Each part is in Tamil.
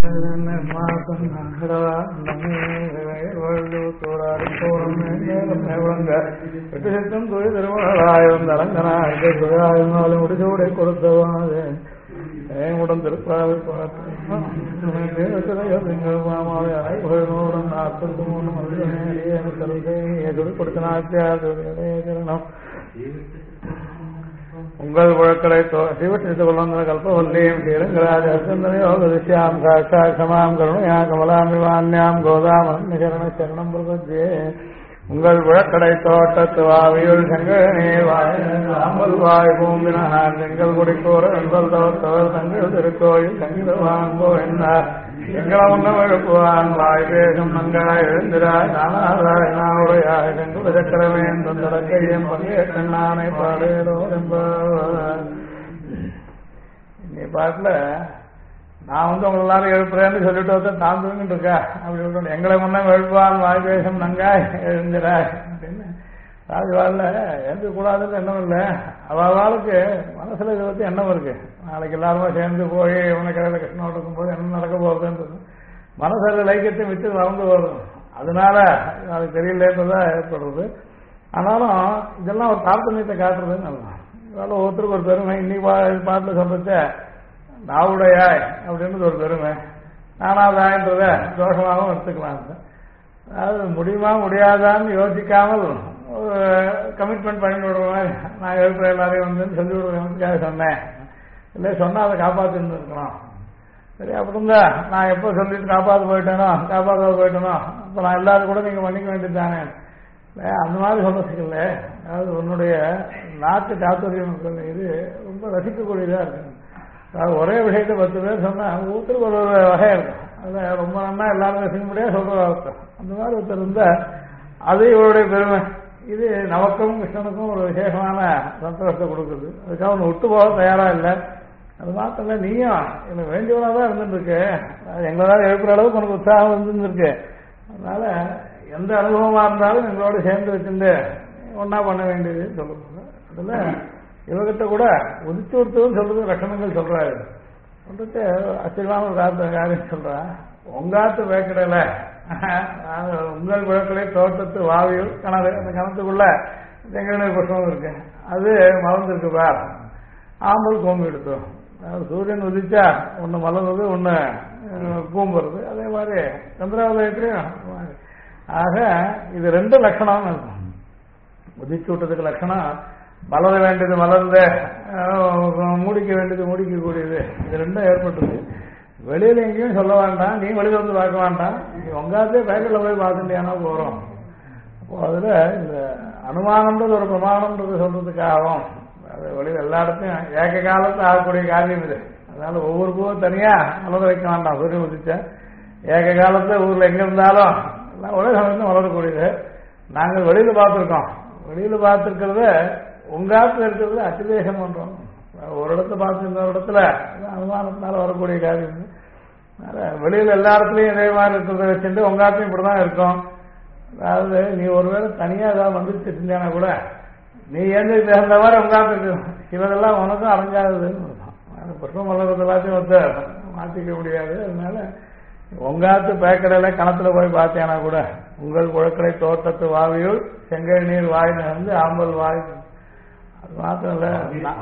வெட்டுசித்தம் தொழில் திருமணாயிரம் தரங்கனாயும் முடிச்சூடை கொடுத்தவாது உடன் திருப்பாவை கொடுத்தனாச்சியாரணம் உங்கள் வழக்கடை சிவற்றித்து கொள்ள கல்பவல்லியும் ஸ்ரீரங்கராஜாம் சாட்சாட்சமாம் கருணையா கமலாமிவான்யாம் கோதாமன் சரண சரணம் பிரபத்தியே உங்கள் விளக்கடை தோட்டத்து வாவியுள் செங்கல் வாய் பூம்பினான் செங்கல் குடிக்கோர எங்கள் தோற்றவர் தங்கள் திருக்கோயில் சங்கிதவாங்கோ என்னார் எங்களை உண்ணம் எழுப்புவான் வாய் பேசும் நங்காய் எழுந்திராய் நானாதாய் நாவுடையாய் செங்கல் சக்கரவேன் தந்தடக்கையும் பங்கேற்ற நானை பாடேரோ என்பார். இன்னைக்கு பாட்டுல நான் உங்களை எல்லாரும் எழுப்புறேன்னு சொல்லிட்டு வந்து நான் தூங்கிட்டு இருக்கா அப்படி சொல்லணும். எங்களை முன்னே எழுப்புவான் வாய்வேஷம் நங்காய் எழுந்திராய் அப்படின்னு ராஜ்வாழ்ல எழுந்து கூடாதுன்னு எண்ணம் இல்லை. அவளுக்கு மனசுல இதை பற்றி எண்ணம் இருக்கு. நாளைக்கு எல்லாருமே சேர்ந்து போய் இவனை கடையில் கிருஷ்ணோடு இருக்கும்போது என்ன நடக்க போகுதுன்றது மனசுல லைக்கத்தை விட்டு வளர்ந்து வரும். அதனால அது தெரியலன்றதான் ஏற்படுறது. ஆனாலும் இதெல்லாம் ஒரு தார்த்தமியத்தை காட்டுறதுன்னு நல்லா இதெல்லாம் ஒருத்தருக்கு ஒரு பெருமை. இன்னைக்கு பாட்டில் சொல்றத நாவுடையாய் அப்படின்றது ஒரு பெருமை, நானாதாயன்றத தோஷமாகவும் எடுத்துக்கலாம். அதாவது முடியுமா முடியாதான்னு யோசிக்காமல் ஒரு கமிட்மெண்ட் பண்ணி விடுறேன். நான் எழுப்புற எல்லாரையும் வந்து சொல்லி விடுறதுக்காக சொன்னேன், இல்லை சொன்னால் அதை காப்பாற்றின்னு இருக்கணும். சரி அப்படிங்க நான் எப்போ சொல்லிட்டு காப்பாற்ற போயிட்டேனோ அப்போ நான் எல்லாரும் கூட நீங்கள் பண்ணிக்க வேண்டியதானே அந்த மாதிரி சொல்றதுக்கு இல்லை. அதாவது உன்னுடைய நாட்டு தாத்துரியம் இது ரொம்ப ரசிக்கக்கூடியதாக இருக்கு. ஒரே விஷயத்தை 10 பேர் சொன்னா ஒருத்தருக்கு ஒரு வகை இருக்கும். அதில் ரொம்ப நன்னா எல்லாரும் ரசிக்க முடியாது சொல்ற ஒருத்தர் அந்த மாதிரி ஒருத்தர் இருந்தா அது இவருடைய பெருமை. இது நமக்கும் கிருஷ்ணனுக்கும் ஒரு விசேஷமான சந்தோஷத்தை கொடுக்குது. அதுக்காக ஒன்று விட்டு போக தயாரா இல்லை. அது மாத்திரம் இல்லை, நீயும் எனக்கு வேண்டியவனாதான் இருந்துட்டு இருக்கு. எங்களால் எழுப்புற அளவுக்கு உனக்கு உற்சாகம் இருந்துருக்கு. அதனால எந்த அனுபவமா இருந்தாலும் எங்களோட சேர்ந்து வச்சுட்டு ஒன்னா பண்ண வேண்டியதுன்னு சொல்லுவாங்க. அதுல இவகிட்ட கூட உதிச்சு கொடுத்ததுன்னு சொல்றது லட்சணங்கள் சொல்றாரு. சொல்றது ஆச்சரியமான ஒரு காரியம் சொல்றா. உங்காத்து வேக்கடையில உங்கள் விளக்கடை தோட்டத்து வாவியில் கிணறு, அந்த கிணத்துக்குள்ள செங்கநீர் புஷ்பம் இருக்கு. அது மலர்ந்துருக்கு பார், ஆம்பல் கோம்பு எடுத்தோம். அதாவது சூரியன் உதிச்சா ஒன்று மலர்றது ஒன்று கூம்புறது. அதே மாதிரி சந்திராவதயத்திலையும். ஆக இது 2 லட்சணம் இருக்கும். உதிச்சு விட்டதுக்கு லட்சணம் மலர வேண்டியது மலர்ந்த, மூடிக்க வேண்டியது மூடிக்கக்கூடியது. இது 2 ஏற்பட்டது. வெளியில எங்கேயும் சொல்ல வேண்டாம், நீ வெளியில வந்து பார்க்க வேண்டாம், நீ உங்காத்தே பேக்கெட்ல போய் பார்த்துட்டியானா போறோம். அப்போ அதுல இந்த அனுமானம்ன்றது ஒரு பிரமாணம்ன்றது சொல்றதுக்காகவும் அது வெளியில எல்லா இடத்தையும் ஏக காலத்துல ஆகக்கூடிய காரியம் இது. அதனால ஒவ்வொரு பூவும் தனியா மலர வைக்க வேண்டாம். சூரியன் உதிச்சா ஏக காலத்துல ஊர்ல எங்க இருந்தாலும் எல்லாம் ஒரே சமயத்துல வளரக்கூடியது. நாங்கள் வெளியில பார்த்துருக்கோம். வெளியில பார்த்துருக்கிறத உங்காத்துல இருக்கிறது அத்திதேசம் பண்றோம். ஒரு இடத்த பார்த்து இன்னொரு இடத்துல அனுமானத்தினால வரக்கூடிய காரியம். வெளியில எல்லா இடத்துலயும் இதே மாதிரி இருக்கிறத வச்சுட்டு உங்காத்தையும் இப்படிதான் இருக்கும். அதாவது நீ ஒருவேளை தனியா ஏதாவது வந்துட்டு செஞ்சானா கூட நீ ஏந்து தகுந்த மாதிரி உங்காத்து சிலதெல்லாம் உனக்கும் அடைஞ்சாதுன்னு புஷ்பம் வளர்றது எல்லாத்தையும் ஒருத்தர் மாற்றிக்க முடியாது. அதனால உங்காத்து பேக்கடையில கணத்துல போய் பார்த்தேனா கூட உங்கள் குழக்கடை தோட்டத்து வாவியுள் செங்கல் நீர் வாய் நகர்ந்து ஆம்பல் வாய். அது மாத்திரம் இல்ல,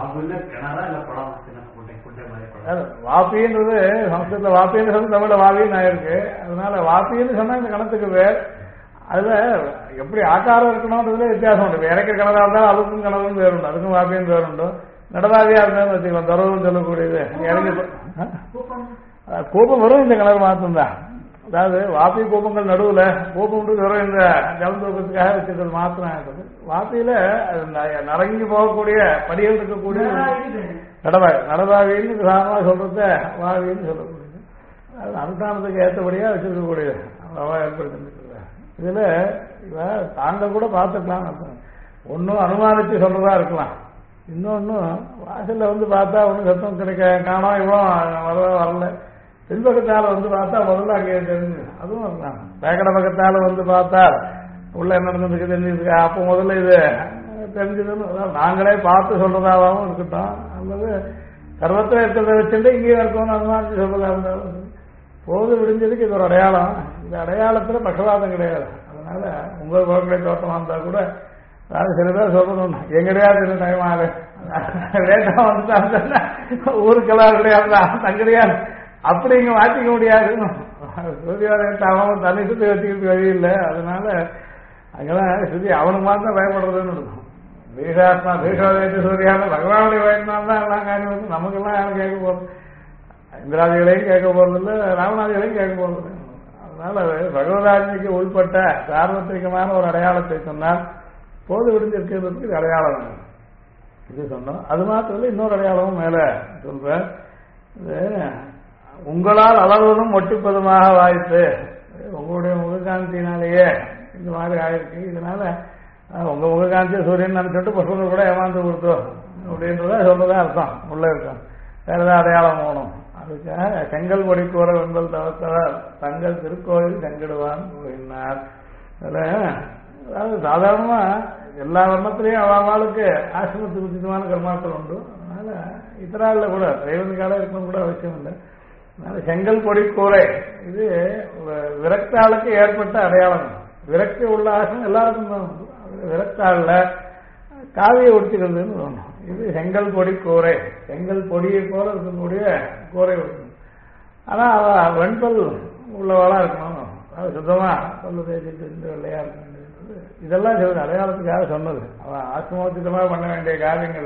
வாப்பின்றது சமஸ்கிருதத்துல வாப்பின்னு சொல்லி தமிழ்ல வாவின்னு ஆயிருக்கு. அதனால வாப்பின்னு சொன்னா இந்த கணத்துக்கு பேர். அதுல எப்படி ஆக்காரம் இருக்கணும்ன்றதுல வித்தியாசம் உண்டு. இறக்கிற கிணறா இருந்தாலும் அதுக்கும் கிணறும் பேர் உண்டு, அதுக்கும் வாப்பின்னு பேர் உண்டு. நடவாவியா இருந்தாலும் வச்சுக்கலாம், தொடர்புன்னு சொல்லக்கூடியது. இறங்கி கூப்பம் வரும் இந்த கிணறு மாத்திரம் தான். அதாவது வாப்பி கூப்பங்கள் நடுவுல கூப்பம் வெறும் இந்த ஜலந்தூக்கத்துக்காக வச்சிருக்கிறது மாத்திரம் இருக்குது. வாப்பியில நரங்கி போகக்கூடிய படிகள் இருக்கக்கூடிய நடவாவின்னு சாதாரணமாக சொல்றத வாவின்னு சொல்லக்கூடியது. அது அனுஷ்டானத்துக்கு ஏற்றபடியா வச்சிருக்கக்கூடியது. அவ்வளவா ஏற்படுத்தி இதுல இவ தாங்க கூட பார்த்துக்கலாம். ஒன்னும் அனுமானிச்சு சொல்றதா இருக்கலாம், இன்னொன்னு வாசல்ல வந்து பார்த்தா ஒன்னும் சத்தம் கிடைக்க காணோம், இவ்வளோ வரல. பின்பக்கத்தால வந்து பார்த்தா முதல்ல அங்கே தெரிஞ்சு அதுவும் இருக்கலாம். பேக்கடை பக்கத்தால வந்து பார்த்தா உள்ள என்ன நடந்ததுக்கு தெரிஞ்சிருக்கு. அப்போ முதல்ல இது தெரிஞ்சதுன்னு நாங்களே பார்த்து சொல்றதாவும் இருக்கட்டும், அல்லது சர்வத்தில் இருக்கிறத வச்சுட்டு இங்கேயும் இருக்கணும் அனுமானிச்சு சொல்றதா இருந்தாலும் போது விடிஞ்சதுக்கு இது ஒரு அடையாளம். இந்த அடையாளத்துல பக்கவாதம் கிடையாது. அதனால உங்கள் குழந்தை தோட்டமா இருந்தா கூட அதாவது சில பேர் சொல்லணும் எங்கடையாது டைம் ஆகுது லேட்டா வந்துட்டாங்க ஊருக்கெல்லாம் கிடையாது தங்கடையாது அப்படி இங்க மாற்றிக்க முடியாது. சூரியோதயம் தனி சுத்தி வச்சுக்கிறது வழி இல்லை. அதனால அங்கெல்லாம் சுத்தி அவனுக்கு மாத்திரம் பயப்படுறதுன்னு இருக்கும். பீஷாத்மா பீஷோதயத்து சூரியான பகவானுடைய வயதினால்தான் எல்லாம் காரியம் வந்து நமக்கெல்லாம் யாரும் கேட்க போறது இந்திராதிகளையும் கேட்க போறதில்லை, ராமநாதிகளையும் கேட்க போறதில்லை. அதனால பகவதாஜிக்கு உள்பட்ட சார்வத்திரிகமான ஒரு அடையாளத்தை சொன்னால் போது விடுஞ்சிருக்கிறதுக்கு இது அடையாளம் இது சொன்னோம். அது மாத்திரம் இன்னொரு அடையாளமும் மேல சொல்றேன். உங்களால் அளவதும் ஒட்டிப்பதுமாக வாய்ப்பு உங்களுடைய முககாந்தினாலேயே இந்த மாதிரி ஆயிருக்கு. இதனால உங்க முககாந்திய சூரியன் நினைச்சிட்டு பசுகள் கூட ஏமாந்து கொடுத்தோம் அப்படின்றத சொல்றதா அர்த்தம் உள்ள இருக்கும். வேற ஏதாவது அடையாளம் போகணும். அதுக்காக செங்கல் கொடி கூற வெண்பல் தவத்தவர் தங்கள் திருக்கோயில் செங்கிடுவான் கூறினார். அதாவது சாதாரணமா எல்லா வர்ணத்திலையும் அவளுக்கு ஆசிரமத்துக்கு உச்சிதமான கர்மாக்கள் உண்டு. அதனால இத்தனால கூட தெய்வனுக்கால இருக்கணும் கூட அவசியம் இல்லை. அதனால செங்கல் கொடி கூரை இது விரக்தாளுக்கு ஏற்பட்ட அடையாளம். விரக்தி உள்ள ஆசனம் எல்லாருக்கும் தான் உண்டு. விரக்தாள்ல காவியை ஒடிச்சுக்கிறதுன்னு தோணும். இது செங்கல் கொடி கூரை, செங்கல் பொடியை போல இருக்கக்கூடிய கூரை ஒடிக்கணும். ஆனா அவ வெண்பல் உள்ளவளா இருக்கணும். அது சுத்தமா பல்லு தேய்ச்சிட்டு இந்த வெள்ளையா இருக்க வேண்டியது. இதெல்லாம் சில அடையாளத்துக்காக சொன்னது. அவன் ஆத்மோச்சிதமாக பண்ண வேண்டிய காரியங்கள்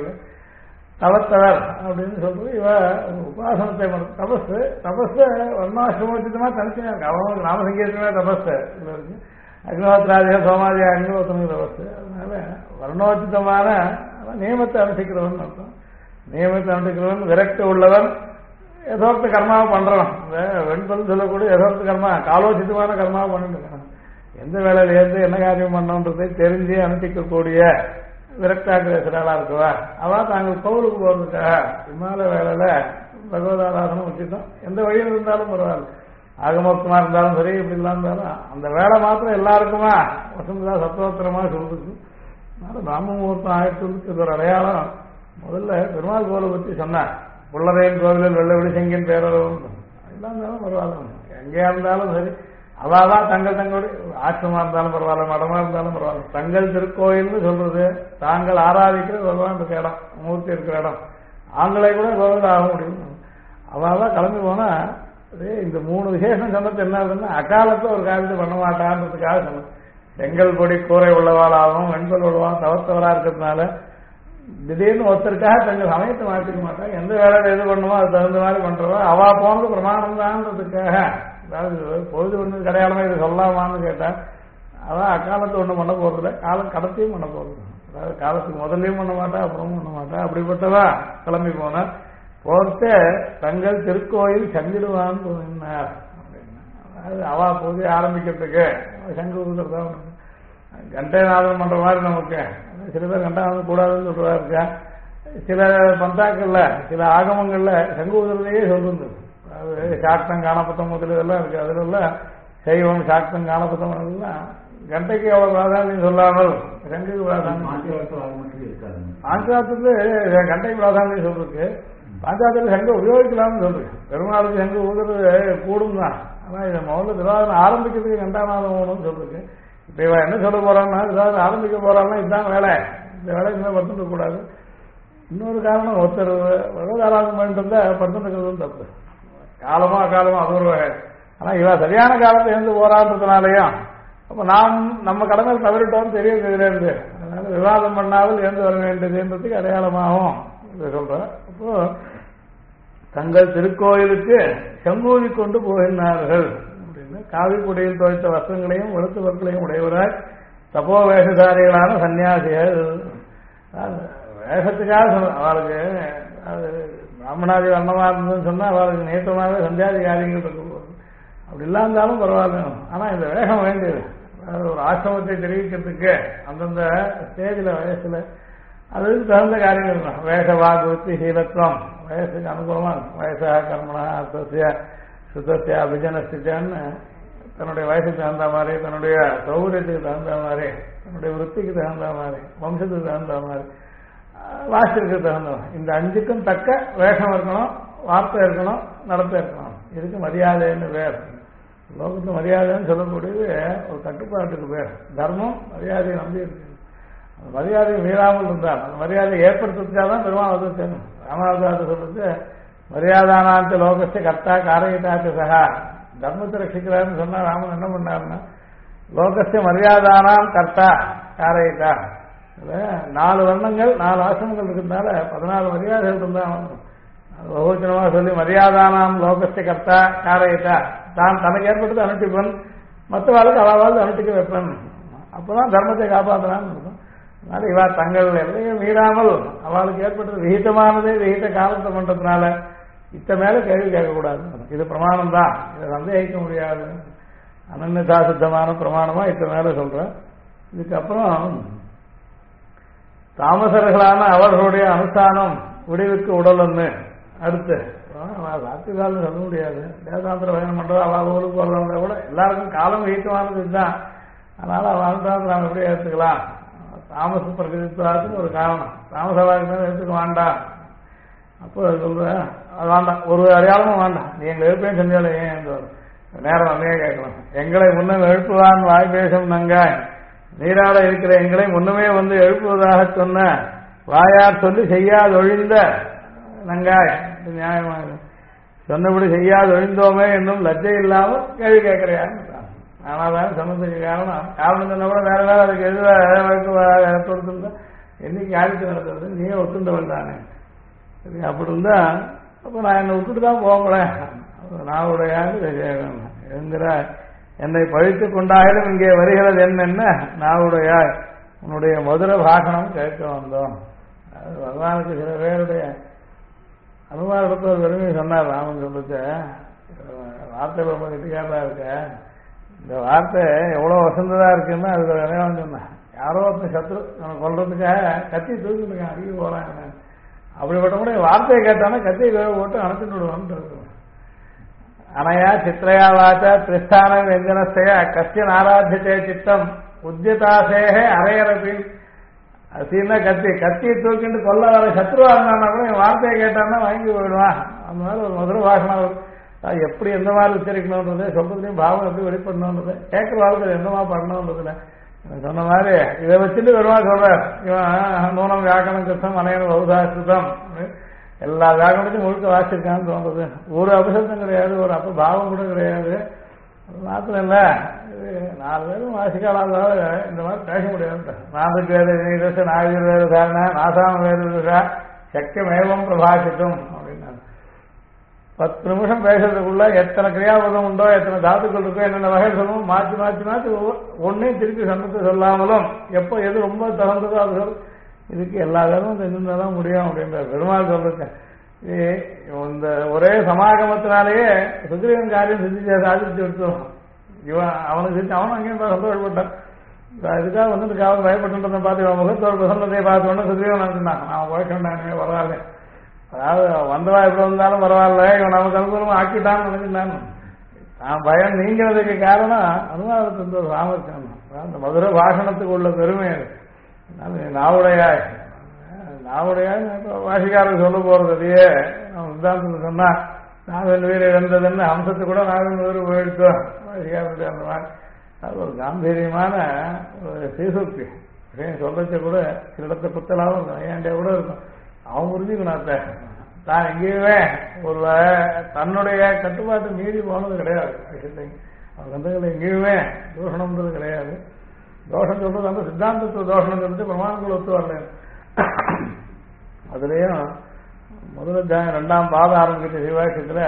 தவத்தவர் அப்படின்னு சொல்றது. இவ உபாசனத்தை தபஸ் தபஸ் வர்ணாசிரமோச்சிதமா தனிச்சா இருக்கு. அவனுக்கு நாமசங்கீர்த்தமே தபஸ் இருக்கு. அக்னிஹோத்ராதிக சோமாதிக அக்னிஹோத்திரங்க தபஸ். அதனால வர்ணோச்சிதமான நியமத்தை அனுஷ்டிக்கிறவன் அர்த்தம். நியமத்தை அனுஷ்டிக்கிறவன் விரக்தி உள்ளவன் யதோர்த்த கர்மாவை பண்றவன். இந்த வெண்பல் சொல்லக்கூடிய யதோர்த்த கர்மா காலோச்சிதமான கர்மாவை பண்ணிட்டு இருக்கான். எந்த வேலையில இருந்து என்ன காரியம் பண்ணோன்றதை தெரிஞ்சு அனுஷ்டிக்கக்கூடிய விரக்தாகிரேசராளா இருக்குவா அவ தாங்கள் கோவிலுக்கு போறதுக்காக விமால வேலையில பகவதாராதனம் வச்சுட்டோம். எந்த வழியில் இருந்தாலும் பரவாயில்ல, ஆகமோக்தமா இருந்தாலும் சரி இப்படி எல்லாம் இருந்தாலும் அந்த வேலை மாத்திரம் எல்லாருக்குமா வசந்தா சத்தோத்திரமா சொல்றதுக்கு. அதனால பிராம முகூர்த்தம் ஆயிரத்துக்கு இது ஒரு அடையாளம். முதல்ல பெருமாள் கோவிலை பற்றி சொன்னார். புள்ளரையன் கோவிலில் வெள்ள விழிசங்கின் பேரளவும் எல்லாம் இருந்தாலும் பரவாயில்ல, எங்கேயா இருந்தாலும் சரி அவாதான் தங்கள் தங்களுடைய ஆசிரமா இருந்தாலும் பரவாயில்ல, மடமா இருந்தாலும் பரவாயில்ல, தங்கள் திருக்கோயில்னு சொல்றது தாங்கள் ஆராதிக்கிற பகவான் இருக்கிற இடம், மூர்த்தி இருக்கிற இடம். ஆண்களை கூட கோவில் ஆக முடியும். அவாதான் கிளம்பி போனா இந்த மூணு விசேஷம் சொன்னது என்ன ஆகுதுன்னா அக்காலத்துல ஒரு காரியத்தை பண்ண மாட்டான்றதுக்காக சொன்னது. செங்கல் பொடி கூரை உள்ளவாளாகவும் வெண்பல் உள்ளவாளும் தவத்தவரா இருக்கிறதுனால திடீர்னு ஒருத்தருக்காக தங்கள் சமயத்தை மாற்றிக்க மாட்டாங்க. எந்த வேலையில எது பண்ணுமோ அது தகுந்த மாதிரி பண்றதோ அவா போனது பிரமாணம் தான்றதுக்காக. அதாவது பொழுது ஒண்ணு கடையாளமா இது சொல்லலாமான்னு கேட்டா அதான் அக்காலத்து ஒண்ணும் பண்ண போறதில்ல, காலம் கடத்தையும் பண்ண போறது. அதாவது காலத்துக்கு முதல்லையும் பண்ண மாட்டா அப்புறமும் பண்ண மாட்டா. அப்படிப்பட்டதா கிளம்பி போனா போர்த்து தங்கள் திருக்கோயில் சங்கிடுவான்னு சொன்னார் அப்படின்னா. அதாவது அவா பூஜை ஆரம்பிக்கிறதுக்கு சங்கு ஊதுறதா கண்டைநாதம் பண்ற மாதிரி நமக்கு சில பேர் கண்டாவது கூடாதுன்னு சொல்றதா இருக்கா. சில பந்தாக்கள்ல சில ஆகமங்கள்ல சங்கு ஊதுறதையே சொல்றது. அதாவது சாக்தம் காணப்பத்தம் முதல் இதெல்லாம் இருக்கு. அதுல உள்ள சைவம் சாக்தம் காணப்பத்தம் எல்லாம் கண்டைக்கு எவ்வளவு பிராதானியம் சொல்லாமல் சங்குக்கு பிராதானியம் பாஞ்சாத்துக்கு கண்டைக்கு பிராதானியம் சொல்றதுக்கு பாஞ்சாத்துல சங்க உபயோகிக்கலாம்னு சொல்றேன். பெருமாளுக்கு சங்க ஊதுறது கூடும் தான். ஆனா இதை முதல்ல விவாதம் ஆரம்பிக்கிறதுக்கு கண்டாநாதம் வேணும்னு சொல்றதுக்கு. இப்ப இவன் என்ன சொல்ல போறான்னா விவாதம் ஆரம்பிக்க போறான்னா இதுதான் வேலை, இந்த வேலை இன்னும் படுத்துட்டு கூடாது. இன்னொரு காரணம் ஒருத்தர் விவதாராதம் பண்ணிட்டு இருந்தா படுத்துட்டு இருக்கிறதும் தப்பு. காலமா அக்காலமா அது ஒரு வகை. ஆனா இவன் சரியான காலத்தை இருந்து போராடுறதுனாலையும் அப்ப நாம் நம்ம கடமையில் தவறிட்டோம்னு தெரியுது. அதனால விவாதம் பண்ணாமல் இருந்து வர வேண்டியதுன்றதுக்கு அடையாளமாகவும் இதை சொல்றேன். அப்போ தங்கள் திருக்கோயிலுக்கு செங்கூதி கொண்டு போகின்றார்கள் அப்படின்னு காவி குடியில் துவைத்த வஸ்திரங்களையும் வெளுத்து பொருட்களையும் உடையவராய் தப்போ வேஷதாரிகளான சன்னியாசிகள். வேஷத்துக்காக அவளுக்கு அது பிராமணாதி வர்ணமா இருந்ததுன்னு சொன்னா அவளுக்கு நேற்றமாக சந்தியாதி காரியங்கள் இருக்கு. அப்படி இல்லாந்தாலும் பரவாயில்ல. ஆனா இந்த வேகம் வேண்டியது. அதாவது ஒரு ஆசிரமத்தை தெரிவிக்கிறதுக்கு அந்தந்த ஸ்டேஜில் வயசுல அதுக்கு தகுந்த காரியங்கள் தான். வேஷ வாக்குத்தி சீலத்துவம் வயசுக்கு அனுகூலமா இருக்கும். வயசா கர்மனா அர்த்தசிய சுத்தசிய அபிஜனஸ்திச்சான்னு தன்னுடைய வயசுக்கு தகுந்த மாதிரி, தன்னுடைய சௌகரியத்துக்கு தகுந்த மாதிரி, தன்னுடைய விற்பிக்கு தகுந்த மாதிரி, வம்சத்துக்கு தகுந்த மாதிரி, வாசிற்கு தகுந்த இந்த அஞ்சுக்கும் தக்க வேஷம் இருக்கணும், வார்த்தை இருக்கணும், நடத்த இருக்கணும். இதுக்கு மரியாதைன்னு பேர். லோகத்தில் மரியாதைன்னு சொல்லக்கூடியது ஒரு கட்டுப்பாட்டுக்கு பேர். தர்மம் மரியாதையை நம்பி இருக்கு. அந்த மரியாதையை மீறாமல் இருந்தால் அந்த மரியாதையை ஏற்படுத்துறதுக்காக தான் பெருமாள் அவதரிச்சேன். ராமாவதாரத்தை சொல்றது மரியாதானாந்த லோகத்தை கர்த்தா காரகிதாச்சு சகா. தர்மத்தை ரட்சிக்கிறாருன்னு சொன்னா ராமன் என்ன பண்ணாருன்னா லோகத்தை மரியாதானாம் கர்த்தா காரகிதா. 4 வர்ணங்கள் 4 ஆசிரமங்கள் இருக்கிறதுனால 14 மரியாதைகள் இருந்தான். பகுவச்சனமாக சொல்லி மரியாதானாம் லோகத்தை கர்த்தா காரகிதா. தான் தனக்கு ஏற்பட்டது அனுஷ்டிப்பன், மற்றவாளுக்கு அவாவது அனுஷ்டிக்க வைப்பன். அப்பதான் தர்மத்தை காப்பாற்றலான்னு இருக்கும். அதனால இவா தங்கள் எல்லையும் மீறாமல் அவளுக்கு ஏற்பட்டது விகிதமானதே விகித காலத்தை பண்றதுனால இத்த மேல கேள்வி கேட்கக்கூடாது. இது பிரமாணம் தான், இதை சந்தேகிக்க முடியாது. அனன்யதா சித்தமான பிரமாணமா இத்த மேல சொல்றேன். இதுக்கப்புறம் தாமசர்களான அவர்களுடைய அனுஷ்டானம் விடிவுக்கு உடல்னு அடுத்து சாத்தியதாலும் சொல்ல முடியாது. தேசாந்திர பயணம் பண்றது அவள் ஊருக்கு போறவங்க கூட எல்லாருக்கும் காலம் விகிதமானது இதுதான். அதனால அவள் அனுஷ்டானத்தை நாம் எப்படி ஏற்றுக்கலாம்? தாமச பிரகிருத்துவாதுன்னு ஒரு காரணம். தாமசவாதி மேலே எடுத்துக்க வேண்டாம். அப்போ சொல்றேன் அது வேண்டாம், ஒரு அடையாளமும் வேண்டாம். நீ எங்களை எழுப்பேன்னு செஞ்சாலே ஏன் நேரம் வந்தே கேட்கலாம். எங்களை முன்னும் எழுப்புவான் வாய் பேசும் நங்காய், நீராட இருக்கிற எங்களை முன்னுமே வந்து எழுப்புவதாக சொன்ன வாயார் சொல்லி செய்யாது ஒழிந்த நங்காய். நியாயமாக சொன்னபடி செய்யாது ஒழிந்தோமே என்னும் லஜ்ஜை இல்லாமல் கேள்வி கேட்கிறையான்னு. ஆனால் சொன்னதுக்கு காரணம் சொன்ன கூட வேற வேற அதுக்கு எதிராக கொடுத்துருந்தா என்னைக்கு யாருக்கு நடத்துறது, நீயே ஒத்துண்டவன் தானே. சரி, அப்படி இருந்தா அப்போ நான் என்னை விட்டுட்டு தான் போங்களேன். நாவுடைய என்கிற என்னை பழித்து கொண்டாயிலும் இங்கே வருகிறது என்ன நாவுடையாய் உன்னுடைய மதுர பாஷணம் கேட்க வந்தோம். அது பகவானுக்கு சில பேருடைய அனுமானத்தை ஒரு பெருமையை சொன்னார். ராமன் சொல்லிச்சு வார்த்தை ரொம்ப கெட்டிக்காரதா இருக்க, இந்த வார்த்தை எவ்வளோ வசந்ததா இருக்குன்னா அதுக்கு ஒரு விளையாண்டு சொன்னேன். யாரோ ஒருத்தன் சத்ரு நம்ம கொள்றதுக்காக கத்தி தூக்கிட்டு அடிக்க போறாங்க. அப்படிப்பட்ட கூட வார்த்தையை கேட்டானா கத்தியை போட்டு அணைச்சிட்டு விடுவான்னு. அனயா சித்திரையா வாச்சா திரிஸ்தான வெஞ்சனஸ்தய கத்தியன் ஆராத்தியத்தே சித்தம் உத்தியதாசேகே அரையரப்பில். சீனா கத்தியை தூக்கிட்டு கொல்ல வர சத்ருவா இருந்தானா கூட என் வார்த்தையை கேட்டான்னா வாங்கி போயிடுவான். அந்த மாதிரி ஒரு மதுர பாஷணம் எப்படி எந்த மாதிரி உச்சரிக்கணும்ன்றது, சொல்றதுலையும் பாவம் எப்படி வெளிப்படணும்ன்றது, கேட்கிற வாழ்க்கை என்னமா பண்ணணும்ன்றதுல சொன்ன மாதிரி இதை வச்சுட்டு வருவா சொல்ற. இவன் நூனம் வியாக்கணம் கிருத்தம் அனைவரும் பௌதாசிரிதம் எல்லா வியாக்கணத்தையும் முழுக்க வாசிச்சிருக்கான்னு தோன்றது. ஒரு அபசப்தம் கிடையாது, ஒரு அப்ப பாவம் கூட கிடையாது. மாத்திரம் இல்ல 4 பேரும் வாசிக்காளாத இந்த மாதிரி பேச முடியாது. 4 வேறு நாகர் வேறு தாரண நாசாம வேறு சக்கியமேவம் பிரபாசிக்கும் அப்படின்னா 10 நிமிஷம் பேசுறதுக்குள்ள எத்தனை கிரியாபதம் உண்டோ, எத்தனை தாத்துக்கள் இருக்கோ, என்னென்ன வகை சொல்லணும் மாற்றி மாற்றி மாற்றி ஒன்னையும் திருப்பி சந்தத்தை சொல்லாமலும் எப்போ எது ரொம்ப தகுந்ததோ அது இதுக்கு எல்லா வேலும் தெரிஞ்சிருந்தாதான் முடியும் அப்படின்ற பெருமாள் சொல்லிருக்கேன். இந்த ஒரே சமாகமத்தினாலேயே சுக்ரீவன் காரியம் செஞ்சு சாதிச்சு எடுத்துடும். இவன் அவனுக்கு செஞ்சு அவனும் அங்கேயும் சந்தோஷப்பட்டான். இதுக்காக வந்துட்டு காவல் பயப்பட்டு பார்த்து இவன் முகத்தோடு பிரசன்னத்தை பார்த்து ஒன்று சுக்ரீவன் நினைச்சிருந்தான். நான் போய்க்கொண்டானே பரவாயில்ல, அதாவது வந்தவா எப்படி வந்தாலும் பரவாயில்ல, இவன் நமக்கு அனுகூலமா ஆக்கிட்டான்னு நினைச்சிருந்தான். நான் பயம் நீங்கிறதுக்கு காரணம் அனுபவத்தின் ஒரு ராமச்சந்திரன். அந்த மதுரை பாஷணத்துக்கு உள்ள பெருமை நாவுடையாய் வாசிக்காரர் சொல்ல போறது. அதையே நம்ம சித்தாந்தத்தில் சொன்னா நாவல் வீர இழந்ததுன்னு அம்சத்தை கூட நாவல் வீர போயிடுத்தோம் வாசிக்காரருடைய அந்த மாதிரி. அது ஒரு காம்பீரியமான ஒரு சீசுக்தி சொல்றச்ச கூட சில இடத்த புத்தலாவும் இருக்கும், ஏன்டே கூட இருக்கும். அவன் புரிஞ்சுக்கணும் தான் எங்கேயுமே ஒரு தன்னுடைய கட்டுப்பாட்டு மீறி போனது கிடையாது. அவன் கந்தங்களை எங்கேயுமே தூஷணம்ன்றது கிடையாது. தோஷம் சொல்றது அந்த சித்தாந்தத்துவ தோஷணம் சொல்லிட்டு பிரமாணங்கள் ஒத்து வரல. அதுலேயும் முதல் 2ஆம் பாதம் ஆரம்பிக்கிற சிவாட்சத்துல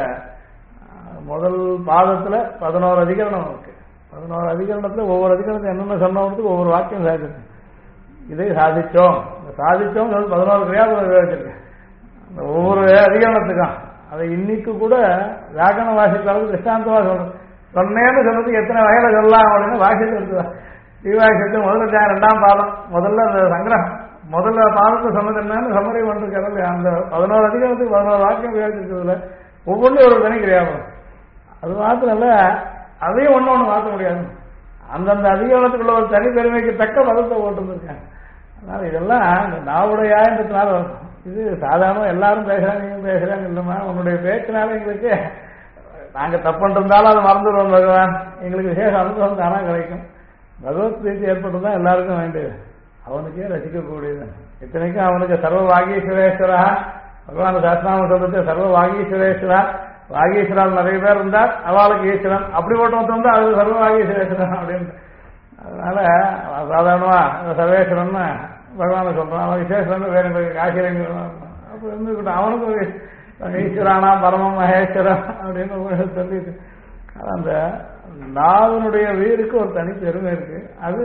முதல் பாதத்துல 11 அதிகரணம் இருக்கு. 11 அதிகரணத்துல ஒவ்வொரு அதிகரணத்தை என்னென்ன சொன்னவங்களுக்கு ஒவ்வொரு வாக்கியம் சாதிச்சிருக்கு. இதை சாதிச்சோம் 11 கிரியாபதம் விவரிச்சிருக்கேன் அந்த ஒவ்வொரு அதிகரணத்துக்கும். அதை இன்னைக்கு கூட வியாக்கரண வாசிக்கிறதுக்கு திஷ்டாந்தமா சொல்றேன். சொன்னேன்னு சொல்றதுக்கு எத்தனை வகையில சொல்லலாம் அப்படின்னு வாசித்து எடுத்துதான். தீவாட்சத்து முதல்ல 2ஆம் பாதம் முதல்ல அந்த சங்கிரகம் முதல்ல பாதத்தை சொன்னது என்னன்னு சம்மரி பண்ணிருக்கிறது. அந்த 11 அதிகாரத்துக்கு 11 வாக்கியம் விவரிச்சிருக்கிறதுல ஒவ்வொன்றும் ஒரு தனி கிரியாபதம். அது மாத்திரம் இல்ல, அதையும் ஒண்ணு மாற்ற முடியாது. அந்தந்த அதிகாரத்துக்குள்ள ஒரு தனி பெருமைக்கு தக்க பதத்தை போட்டுருக்காங்க. அதனால இதெல்லாம் இந்த நாவுடையான்றதுனால இது சாதாரண எல்லாரும் பேசுறாங்க, நீங்க பேசுறாங்க இல்லைம்மா, உன்னுடைய பேச்சினால எங்களுக்கு நாங்க தப்புன்னு இருந்தாலும் அதை மறந்துடுவோம் பகவான். எங்களுக்கு விசேஷ அனுபவம் தானா கிடைக்கும். பகவத் பிரீத்தி ஏற்பட்டுதான் எல்லாருக்கும் வேண்டியது. அவனுக்கே ரசிக்கக்கூடியது. இத்தனைக்கும் அவனுக்கு சர்வ வாகீஸ்வரேஸ்வரா, பகவான் சாஸ்திராம சொல்றது சர்வ வாகீஸ்வரேஸ்வரா. வாகீஸ்வரால் நிறைய பேர் இருந்தால் அவளுக்கு ஈஸ்வரன், அப்படி ஒருத்தன் வந்தா அது சர்வ வாகீஸ்வரேஸ்வரன் அப்படின்னு. அதனால சாதாரணமா சர்வேஸ்வரன் பகவான சொல்றான். அவன் விசேஷன் வேற காசிரங்க அப்ப இருந்துக்கிட்டான். அவனுக்கு ஈஸ்வரானா பரம மகேஸ்வரன் அப்படின்னு சொல்லிட்டு அந்த நாவனுடைய வீருக்கு ஒரு தனி பெருமை இருக்கு. அது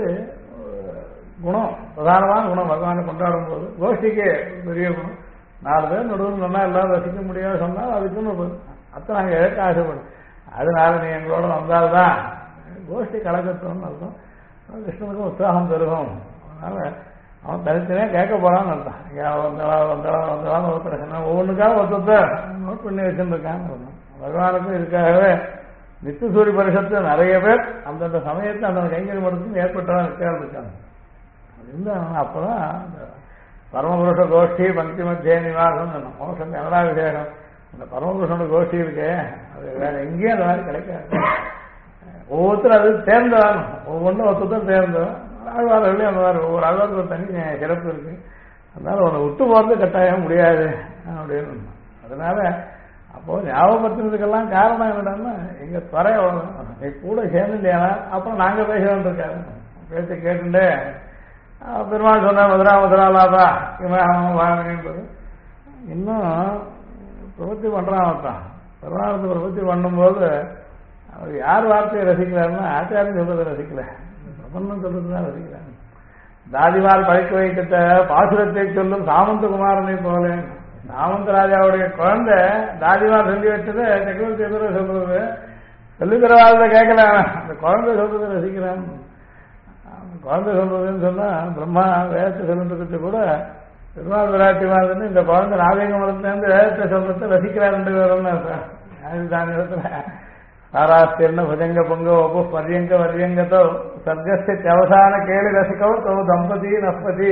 குணம், பிரதானமான குணம். பகவானை கொண்டாடும் போது கோஷ்டிக்கு பெரிய குணம். 4 பேர் நடுவில் சொன்னா எல்லாரும் ரசிக்க முடியாது சொன்னால் அதுக்குன்னு அத்தை நாங்கள் இழக்க ஆசைப்படும். அதனால நீ எங்களோட வந்தால்தான் கோஷ்டி கலக்கத்தோன்னு அர்த்தம். கிருஷ்ணனுக்கும் உற்சாகம் பெருகும். அதனால அவன் தனித்தனியா கேட்க போறான்னு அர்த்தம். வந்தாலும் ஒருத்தர் சொன்னா ஒவ்வொன்றுக்காக ஒருத்தத்தை நோட் பண்ணி வச்சுருக்கான்னு அர்த்தம். பகவானுக்கும் இதுக்காகவே நித்திய சூரிய பரிஷத்து நிறைய பேர் அந்தந்த சமயத்தை அந்த கைங்கறி மடத்துக்கு ஏற்பட்டதான் நிற்காது இருக்காங்க. இருந்தாங்க. அப்பதான் பரமபுருஷ கோஷ்டி பக்தி மத்திய நிவாசம் மோசம் எல்லா விசேஷம். அந்த பரமபுருஷனோட கோஷ்டி இருக்கு, அது வேற எங்கேயும் அந்த மாதிரி கிடைக்காது. ஒவ்வொருத்தரும் அது தேர்ந்ததாகும். ஒவ்வொன்றும் ஒருத்தரும் தேர்ந்தோம். ஆழ்வார்களே அந்த மாதிரி ஒவ்வொரு ஆழ்வாருக்கு ஒரு தனி சிறப்பு இருக்கு. அதனால ஒன்று விட்டு போறது கட்டாயம் முடியாது அப்படின்னு. அதனால அப்போ ஞாபகப்படுத்தினதுக்கெல்லாம் காரணம் என்னடான்னா எங்க துறை நீ கூட சேர்ந்து இல்லையா அப்புறம் நாங்க பேச வேண்டியிருக்காரு. பேச்ச கேட்டுட்டு பெருமாள் சொன்ன முதலாவதா வாங்கினது இன்னும் பிரபத்தி பண்றான். அவன் பெருமாளத்தை பிரபத்தி பண்ணும்போது அவர் யார் வார்த்தையை ரசிக்கிறாருன்னா ஆச்சாரியம் சொல்றதை ரசிக்கல, பிரபந்தம் சொல்றதுதான் ரசிக்கிறாங்க. தாதிமார் படைக்க வைக்கிட்ட பாசுரத்தை சொல்லும் சாமந்தகுமாரனை போல சாமந்த ராஜாவுடைய குழந்தை தாதிமார் சொல்லி வச்சதை சக்கரவர்த்தி எதிர சொல்றது சொல்லி தரவாத கேட்கல, அந்த குழந்தை சொல்றதை ரசிக்கிறான். குழந்தை சொல்றதுன்னு சொன்னா பிரம்மா வேதத்தை சொல்லிட்டு கூட பெருமாள் விராட்டி மாதிரி இந்த குழந்தை நாகங்கமலத்திலேருந்து வேதத்தை சொல்றதை ரசிக்கிறார் 2 பேரும். இடத்துல சாராஸ்திர்ண புஜங்க பொங்க ஒப்பு பரியங்க வரியங்கத்தோ சர்க்கஸ்தி அவசான கேளு ரசிக்கோ தோ தம்பதி நஸ்பதி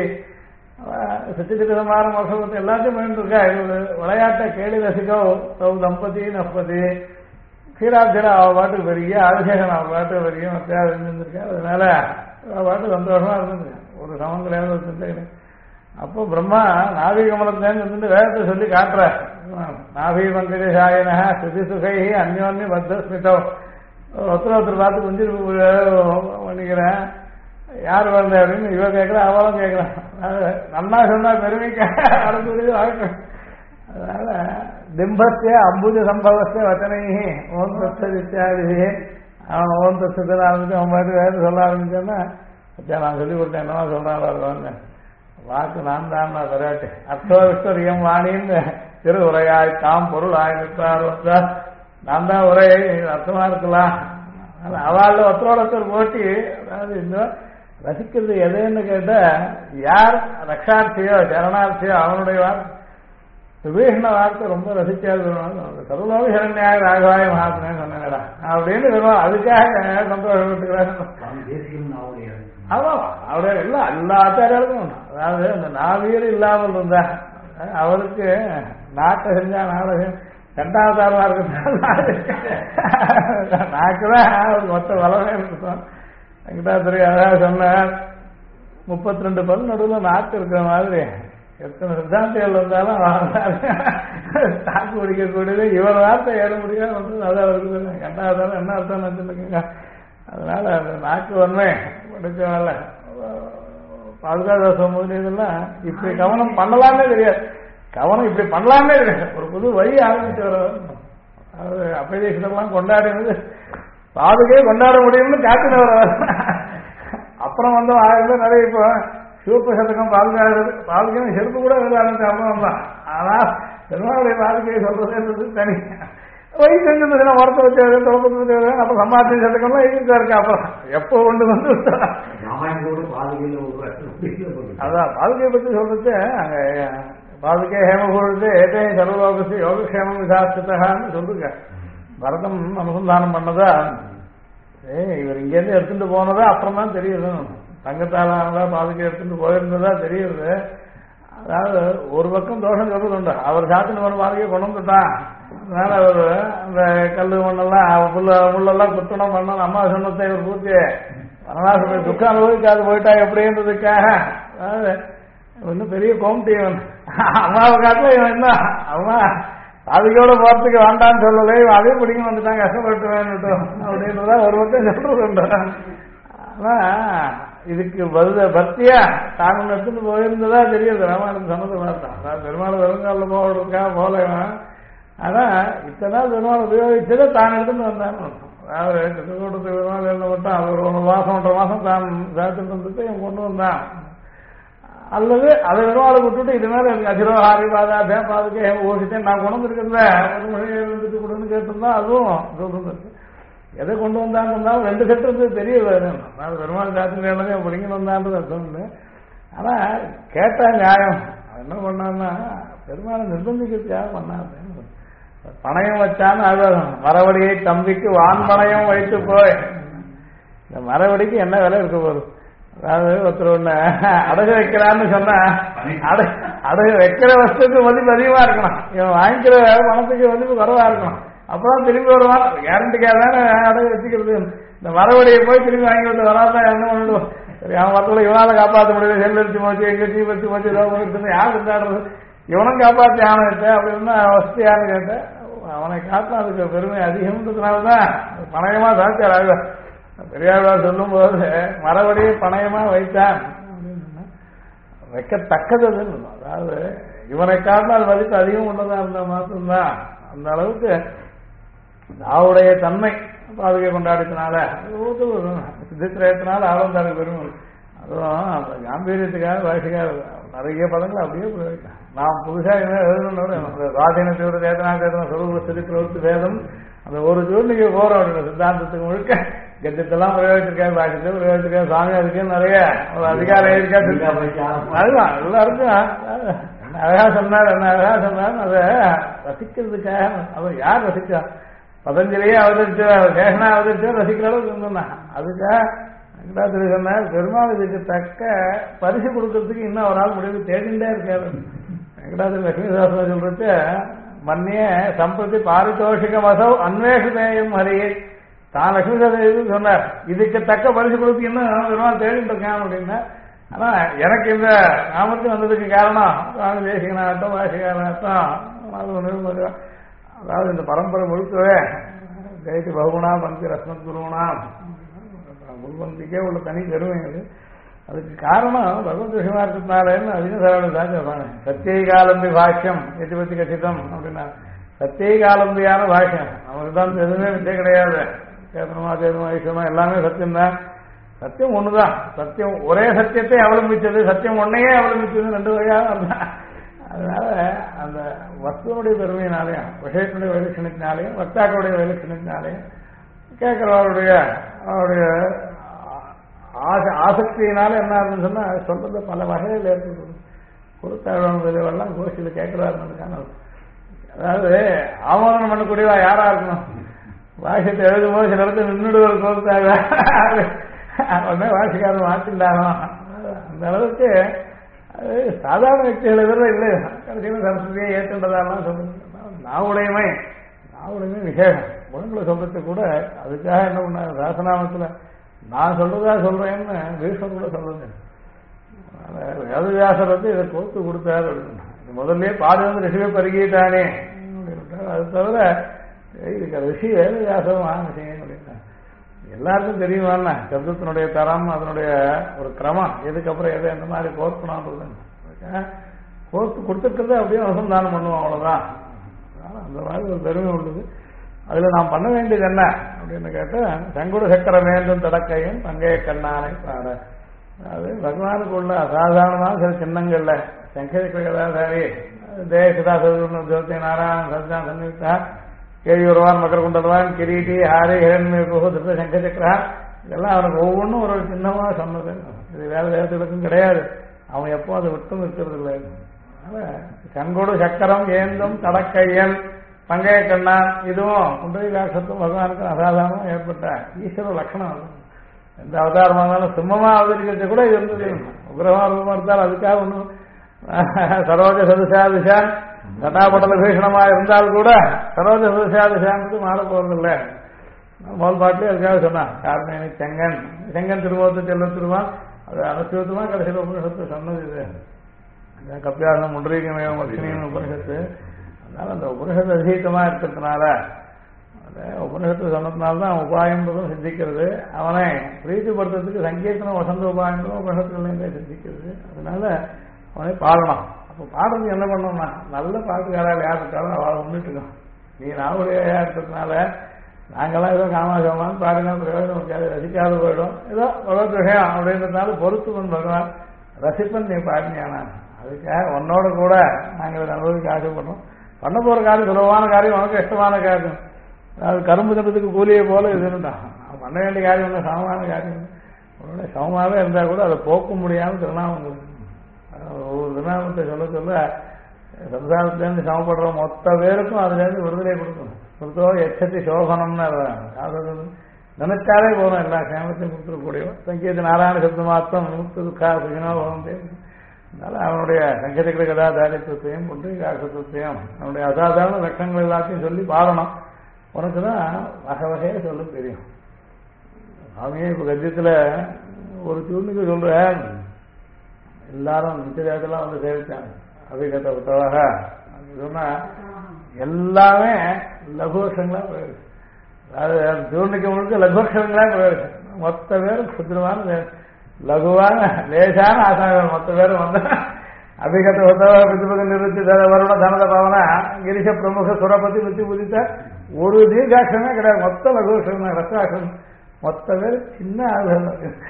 சச்சிதிதமான மோசத்தை எல்லாத்தையும் பண்ணிருக்கா. விளையாட்டை கேளு ரசிக்கோ தோ தம்பதி நஸ்பதி கீராட்சியர் அவ பாட்டுக்கு பெரிய அபிஷேகம் அவ பாட்டுக்கு பெரிய மத்தியாக இருந்திருக்கா. அதனால அவ பாட்டு சந்தோஷமா இருந்திருக்கு. ஒரு சமங்களையாவது ஒரு சிந்தை. அப்போ பிரம்மா நாவிகமலத்திலேருந்து இருந்துட்டு வேதத்தை சொல்லி காட்டுற நாவி மந்திரசாயன ஸ்ருதி சுகை அந்யோன்ய பத்த ஸ்மிதம் ஒருத்தர் பார்த்து கொஞ்சம் பண்ணிக்கிறேன் யார் வந்த அப்படின்னு இவ கேட்கிறா அவளும் கேட்கிறான். நன்னா சொன்னா பெருமைக்கு அடுத்து வாழ்க்கை. அதனால திம்பத்திய அம்புஜ சம்பவத்தை வச்சனை ஓம் தத்து இத்தியாதி அவன் ஓம் தத்துவத்தை ஆரம்பிச்சு அவன் பாட்டு வேறு சொல்ல ஆரம்பிச்சோன்னா நான் சொல்லி கொடுத்தேன் என்னவா சொல்றாங்க வாக்கு நான் தான் விராட்டு அர்த்தோவிஸ்வரியம் வாணின்னு திரு உரையாய் தாம் பொருள் ஆயிருப்பார் நான் தான் உரை அர்த்தமா இருக்கலாம். அவள் ஒருத்தரோட போட்டி. அதாவது இன்னும் ரசிக்கிறது எதுன்னு கேட்ட யார் ரக்ஷார்த்தியோ சரணார்த்தியோ அவனுடைய வார்த்தை விபீஷண வார்த்தை ரொம்ப ரசிக்காது. சர்வலோக சரண்யாக ராகவாய மகாத்மே சொன்னேடா அப்படின்னு சொல்லுவோம். அதுக்காக சந்தோஷப்பட்டுக்கிறாங்க. ஆமாம் அவருடைய எல்லாம் எல்லா ஆச்சாரியாளுக்கும். அதாவது அந்த நாவீர் இல்லாமல் இருந்தா அவருக்கு நாட்டை செஞ்சா நாடகம் 2வது ஆர்வா இருக்கு. நாக்குதான் அவருக்கு மொத்த வளமே இருக்கும். வெங்கடாத்திரி அதாவது சொன்னார் 32 பல் நடுவில் நாக்கு இருக்கிற மாதிரி எத்தனை சித்தாந்திகள் வந்தாலும் தாக்கு பிடிக்கக்கூடியது இவர் வார்த்தை ஏற முடியாது வந்து அதை அவருக்கு 2வது என்ன அர்த்தம் வச்சுருக்கீங்க. அதனால அந்த நாக்கு வன்மை படிச்சவன்ல பாதுகாப்பு இதெல்லாம் இப்படி கவனம் பண்ணலாமே தெரியாது. கவனம் இப்படி பண்ணலாமே தெரியாது. ஒரு புது வழி ஆரம்பிச்சு வர அது அப்பதேசத்தெல்லாம் கொண்டாடினது பாதுகே கொண்டாட முடியும்னு காட்டினவர். அப்புறம் வந்து 1000 பேர் நிறைய இப்போ சிவப்பு சதகம் பாதுகாப்பு செருப்பு கூட ஆரம்பிச்ச அப்புறம் தான். ஆனா பெருமாளுடைய பாதுகையை சொல்றது தனி வயசு செஞ்சதுன்னா மரத்தை வச்சு தோப்பத்து அப்ப சமாதி சதகம்லாம் இருக்கா இருக்கு. அப்புறம் எப்போ கொண்டு வந்து அதான் பாதுகையை பற்றி சொல்றது அங்க பாதுகே ஹேமபூரத்து ஏற்றையும் சர்வலோகத்து யோகக்ஷேமம் விசாரிச்சுட்டான்னு சொல்லுங்க. பரதம் அனுசந்தானம் பண்ணதா இவர் இங்கேருந்து எடுத்துட்டு போனதா அப்புறம் தான் தெரியுது. தங்கத்தால பாதுகை எடுத்துட்டு போயிருந்ததா தெரியுது. அதாவது ஒரு பக்கம் தோஷம் சொல்றது உண்டு. அவர் சாத்தின ஒரு பாதுகையை கொண்டு வந்துட்டான் அதனால ஒரு அந்த கல்லு மண்ணெல்லாம் முள்ளெல்லாம் குத்தணும் பண்ணணும் அம்மா சொன்னத்தை ஒரு பூர்த்தி வனவாசம் துக்கம் அனுபவிக்காது போயிட்டா எப்படின்றதுக்காக அதாவது இன்னும் பெரிய கோம்டி அம்மாவை காட்டில இவன் என்ன அம்மா அதுக்கோட போறதுக்கு வேண்டான்னு சொல்லலை அதே பிடிக்கும் வந்துட்டாங்க கஷ்டப்பட்டு வேணும் அப்படின்றதா ஒரு பக்கம் சொல்றது. ஆனா இதுக்கு பக்தியா தாங்க எடுத்துட்டு போயிருந்ததா தெரியுது. ராமாயணம் சொன்னது மாட்டான் அதாவது பெருமாள் வெறுங்காலில் போடுறதுக்காக போலவன். ஆனா இத்தனை நாள் பெருமாள் உபயோகிச்சதை தான் எடுத்துட்டு வந்தான்னு அதாவது கட்டுக்கூட்டத்துக்கு பெருமாள் எழுத மட்டும் அது ஒரு 1 மாசம் 1.5 மாசம் தான் சேர்த்துட்டு வந்துட்டு இவன் கொண்டு வந்தான். அல்லது அதை பெருமாளை விட்டுட்டு இது மேல எனக்கு அஜிரோஹாரி பாதாபே பாதுகே ஓசித்தேன் நான் கொண்டு வந்துருக்கிறத ஒரு மொழியை எழுந்துட்டு கொடுன்னு கேட்டிருந்தா அதுவும் சொல்றது. எதை கொண்டு வந்தான்னு இருந்தாலும் 2 செட்டு வந்து தெரியல. நான் பெருமாள் சாத்திரியானதே அப்படிங்கிட்டு வந்தான்றது அர்த்தம். ஆனா கேட்டா நியாயம் என்ன பண்ணான்னா பெருமாளை நிர்பந்திக்கிறதுக்காக பண்ணாது. பணயம் வச்சான்னு ஆகாதம் மரவடியை தம்பிக்கு வான் பணயம் வைத்து போய் இந்த மரவடிக்கு என்ன விலை இருக்க போகுது. அதாவது ஒருத்தர் ஒண்ணு அடகு வைக்கிறான்னு சொன்னா அடகு வைக்கிற வசத்துக்கு மதிப்பு அதிகமா இருக்கணும், இவன் வாங்கிக்கிற பணத்துக்கு மதிப்பு குறைவா இருக்கணும். அப்பதான் திரும்பி வருவான். கேரண்டிக்காக தானே அடகு வச்சுக்கிறது. இந்த மரவடியை போய் திரும்பி வாங்கி வந்து வராதான் என்ன பண்ணிடுவோம். சரி அவன் வரத்துல இவனால காப்பாற்ற முடியல, செல்லடிச்சு போச்சு எங்க தீ வச்சு போச்சு ஏதாவது யார் இருந்தாடுறது இவனும் காப்பாற்றி ஆனது அப்படின்னா வசதியானு கேட்டேன். அவனை காட்டினா அதுக்கு பெருமை அதிகம்ன்றதுனாலதான் பணயமா சாத்தியார் ஆக பெரியாழ்வார் சொல்லும் போது மரபடியை பணயமா வைத்தான் அப்படின்னு வைக்கத்தக்கது. அதாவது இவனை காட்டினால் மதிப்பு அதிகம் உள்ளதா இருந்தா மாத்திரம்தான் அந்த அளவுக்கு நாவுடைய தன்மை பாதுகை கொண்டாடினால சித்திரத்தினால ஆழ்ந்தாரு பெருமை. அதுவும் காம்பீரியத்துக்காக பாஷைக்காக நிறைய பதங்கள் அப்படியே பிரயோகிக்கலாம். நாம் புதுசா எழுதணும் ராஜீனத்தோட சேதனா சேதனம் சொருப சிறுக்கிறவருக்கு வேதம் அந்த ஒரு ஜூர்ணிக்கு போறோம் அப்படின்னு சித்தாந்தத்துக்கு முழுக்க கத்தியத்தெல்லாம் பிரயோகிச்சிருக்காரு, பாஷத்தை பிரயோகிச்சிருக்காரு, சுவாமி அதுக்கு நிறைய ஒரு அதிகாரம் இருக்கா. அதுதான் எல்லாருக்கும் அழகா சொன்னார் என்ன அழகா சொன்னார் அதை ரசிக்கிறதுக்காக. அவர் யார் ரசிச்சா பதஞ்சலியே அவதரிச்ச சேஷனா அவதரிச்சா ரசிக்கிற அளவுக்கு இருந்தோம்னா அதுக்காக வெங்கடாத்திரி சொன்னார் பெருமாள் இதுக்கு தக்க பரிசு கொடுக்கறதுக்கு இன்னும் ஒரு ஆள் முடிவு தேடிண்டே இருக்காரு. வெங்கடாத்திரி லட்சுமி சாஸ்திரம் சொல்றது மன்னிய சம்பத்தி பாரிதோஷிக மசவ் அன்வேஷமேயம் ஹரியை தான் லட்சுமி சாஸ்திரம் சொன்னார் இதுக்கு தக்க பரிசு கொடுத்து இன்னும் பெருமாள் தேடிட்டு இருக்கான் அப்படின்னா. ஆனா எனக்கு இந்த நாமத்துக்கு வந்ததுக்கு காரணம் சுவாமி தேசிகனாகட்டும் வாசிகனாகட்டும் அதாவது இந்த பரம்பரை முழுக்கவே ஜெயதி பகுகுணா பந்தி ரத்னத் குருகுணா குருபந்திக்கே உள்ள தனி பெருமை அது. அதுக்கு காரணம் பகவத் விஷயமா இருக்கிறதுனாலன்னு அதிகம் சார் சொல்றாங்க. சத்தியகாலம்பி பாஷ்யம் எட்டி பத்தி கச்சிதம் அப்படின்னா சத்தியகாலம்பியான பாஷ்யம் நமக்கு தான் எதுவுமே வித்தியை கிடையாது. சேதனமா சேதனமா ஈஸ்வரமா எல்லாமே சத்தியம்தான். சத்தியம் ஒண்ணுதான். சத்தியம் ஒரே சத்தியத்தை அவலம்பிச்சது, சத்தியம் ஒன்னையே அவலம்பிச்சது 2 வகையாக. அதனால அந்த வஸ்துவனுடைய பெருமையினாலேயும் விஷயத்தினுடைய வைலட்சணத்தினாலேயும் வக்தாக்களுடைய வைலட்சணத்தினாலேயும் கேட்கிறவருடைய அவருடைய ஆசக்தியினால என்ன ஆகுதுன்னு சொன்னா சொல்றது பல வகையில் ஏற்படுது. கொடுத்தாழ்வான் கோஷியில் கேட்கிறாருன்னு அதாவது ஆமோதனம் பண்ணக்கூடியவா யாரா இருக்கணும். வாசியத்தை எழுதும் போது சில இடத்துல நின்றுடுவர் கொடுத்தாங்க உடனே வாசிக்காரன் மாற்றிண்டாகும். அந்த அளவுக்கு அது சாதாரண വ്യക്തിகள் எதிர இல்லை. கடைசியில் சரஸ்வதியை ஏற்றுன்றதெல்லாம் சொல்லுங்க. நாவுடையமை விசேஷம் குணங்களை சொல்றது கூட அதுக்காக என்ன பண்ண சாசனாமத்துல நான் சொல்றதா சொல்றேன்னு பீஷ்மர் கூட சொல்றது. வேதவியாசர் வந்து இதை கோர்த்து கொடுத்தாரு அப்படின்னு முதல்ல பாடு வந்து ரிஷிவை பருகிட்டானே அப்படின்னு. அது தவிர இதுக்கு ரிஷி வேதவியாசம் விஷயம் அப்படின்னா எல்லாருக்கும் தெரியுமாண்ணா சப்தத்தினுடைய தரம் அதனுடைய ஒரு கிரமம் எதுக்கப்புறம் எதை எந்த மாதிரி கோர்க்கணும்ன்றது கோர்த்து கொடுத்துட்டு அப்படியே அனுசந்தானம் பண்ணுவோம் அவ்வளவுதான். அந்த மாதிரி ஒரு பெருமை உள்ளது. அதுல நாம் பண்ண வேண்டியது என்ன அப்படின்னு கேட்டா சங்குட சக்கரம் வேண்டும் தடக்கையும் பங்கைய கண்ணானை பாட. அது பகவானுக்கு உள்ள அசாதாரணமான சில சின்னங்கள்ல சங்கரி தேசதா சதுர்த்தி நாராயண சத்தான் சன்னியுக்தா கேள்வியுறவான் மக்கள் கொண்டவான் கிரீட்டி ஹாரி ஹிரண்ய திருத்த சங்க சக்கரா இதெல்லாம் அவனுக்கு ஒவ்வொன்றும் ஒரு சின்னமா சொன்னது. இது வேற தேவதைகளுக்கும் கிடையாது. அவன் எப்போ அதை விட்டும் இருக்கிறது இல்லை. அதனால கண்கொடு சக்கரம் ஏந்தும் தடக்கையன் பங்கைய கண்ணான் இதுவும் குண்டலி ராட்சத்தும் பகவானுக்கு அசாதாரணம் ஏற்பட்ட ஈஸ்வர லட்சணம். எந்த அவதாரமாக இருந்தாலும் சிம்மமா அவதரிக்கிறது கூட இது இருந்தது. உக்ரமா ரூபம் இருந்தால் அதுக்காக ஒன்றும் சரோஜ சதுசா திசான் கட்டாபட்டல பீஷணமா இருந்தால் கூட சரோஜ சதசாதிசாங்கிறது மாற போறதில்லை. முதல் பாட்டிலே அதுக்காக சொன்னான். காரணம் செங்கன் செங்கன் திருவோத்து செல்வ திருவான் அது அனுசரித்துமா கடைசியில் உபனிஷத்து சொன்னது இது. கப்பியாசம் முன்ரீகமேவ மக்ஷினின்னு உபனிஷத்து. அதனால அந்த உபனிஷத்து அதிகமா இருக்கிறதுனால உபனிஷத்து சொன்னதுனால்தான் உபாயன்றதும் சித்திக்கிறது. அவனை பிரீதிப்படுத்துறதுக்கு சங்கீர்த்தனம் வசந்த உபாயன்றதும் உபனிஷத்துலேருந்தே சித்திக்கிறது. அதனால அவனை பாடணும். அப்போ பாடுறது என்ன பண்ணணும்னா நல்ல பாட்டுக்காரால் யார் இருக்காலும் அவளை முன்னிட்டுக்கணும். நீ நாவுடையா இருக்கிறதுனால நாங்களாம் ஏதோ காமாசமானு பாடினா பிரயோஜனம் இருக்காது, ரசிக்காத போயிடும். ஏதோ பகவத் விஷயம் அப்படின்றதுனால பொறுத்துவன் பகவான் ரசிப்பன் நீ பாடினியானா அதுக்காக உன்னோட கூட நாங்கள் அனுபவிக்க ஆசைப்படுறோம். பண்ண போகிற காரியம் சுலபமான காரியம், உனக்கு இஷ்டமான காரியம். அது கரும்பு தினத்துக்கு கூலியை போல இதுன்னுட்டான். பண்ண வேண்டிய காரியம் இல்லை, சமமான காரியம். உடனே சமமாகவே இருந்தால் கூட அதை போக்க முடியாமல் திருநாமங்கள் ஒவ்வொரு திருநாமத்தை சொல்ல சொல்ல சம்சாரத்திலேருந்து சமப்படுற மொத்த பேருக்கும் அதுலேருந்து விடுதலை கொடுக்கணும். கொடுத்தோ எச்சத்தி சோபனம்னு நினைச்சாலே போதும், எல்லா சேமத்தையும் கொடுத்துருக்கூடியவன். சங்கீத நாராயண சப்த மாத்திரம் முக்து துக்கா சுகினோபம். அதனால அவனுடைய சங்கீத கதா தாரித்துவத்தையும் புண்ணியகாசத்துவத்தையும் அவனுடைய அசாதாரண லட்சங்கள் எல்லாத்தையும் சொல்லி பாடணும். உனக்கு தான் வகை வகையை சொல்ல தெரியும். அவனே இப்போ கத்தியத்தில் ஒரு சூழ்நிலை சொல்றேன். எல்லாரும் நிச்சயத்தெல்லாம் வந்து சேவிச்சாங்க. அபிகத புத்தவாக சொன்னா எல்லாமே லகுவஷங்களா போயிடுச்சு. அதாவது சூழ்நிலைக்கு முழுக்க லகுவஷங்களா போயிடுச்சு. மொத்த பேரும் சுத்திரமான லகுவான லேசான ஆசாமிகள் மொத்த பேரும் வந்து அபிகத புத்தவ பிதுபக நிறுத்தி வருண தனத பவன கிரிஷ பிரமுக சுரபதி நித்தி புதித்த ஒரு தீர்காட்சமே கிடையாது. மொத்த லகுவஷம் ரசாட்சம் மொத்த பேர் சின்ன ஆளுகள்.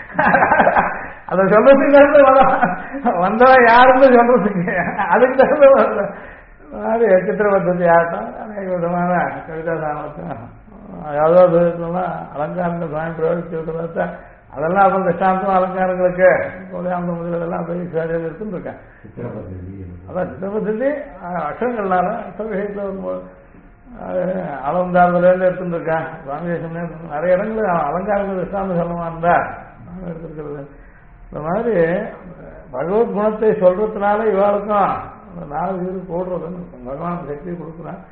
அதை சொல்றதுக்கு வந்தவன் யாருன்னு சொல்றதுக்கு அதுக்கு தகுந்த மாதிரி சித்திர பద్ధதி ஆகட்டும், அநேக விதமான கவிதா சாமர்த்தியம் யாவது விதத்துலாம் அலங்காரங்கள் சுவாமி பிரயோகிச்சு அதெல்லாம் அப்புறம் திஷ்டாந்தம் அலங்காரங்களுக்கு அந்த முதலெல்லாம் பயிற்சியாளர்கள் இருக்குன்னு இருக்கேன். அதான் சித்திர பద్ధதி அக்ஷரங்கள்னால அக்ஷர விஷயத்தில் வரும்போது அளந்தாறுதலேருந்து எடுத்துருக்கேன். சுவாமிதேசம் நிறைய இடங்கள் அலங்காரங்கள் திஷ்டாந்தம் சொல்லமா இருந்தா எடுத்துருக்கிறது. இந்த மாதிரி பகவத் குணத்தை சொல்றதுனால இவாளுக்கும் நாலு வீடு போடுறதுன்னு பகவான் சக்தி கொடுக்குறான்.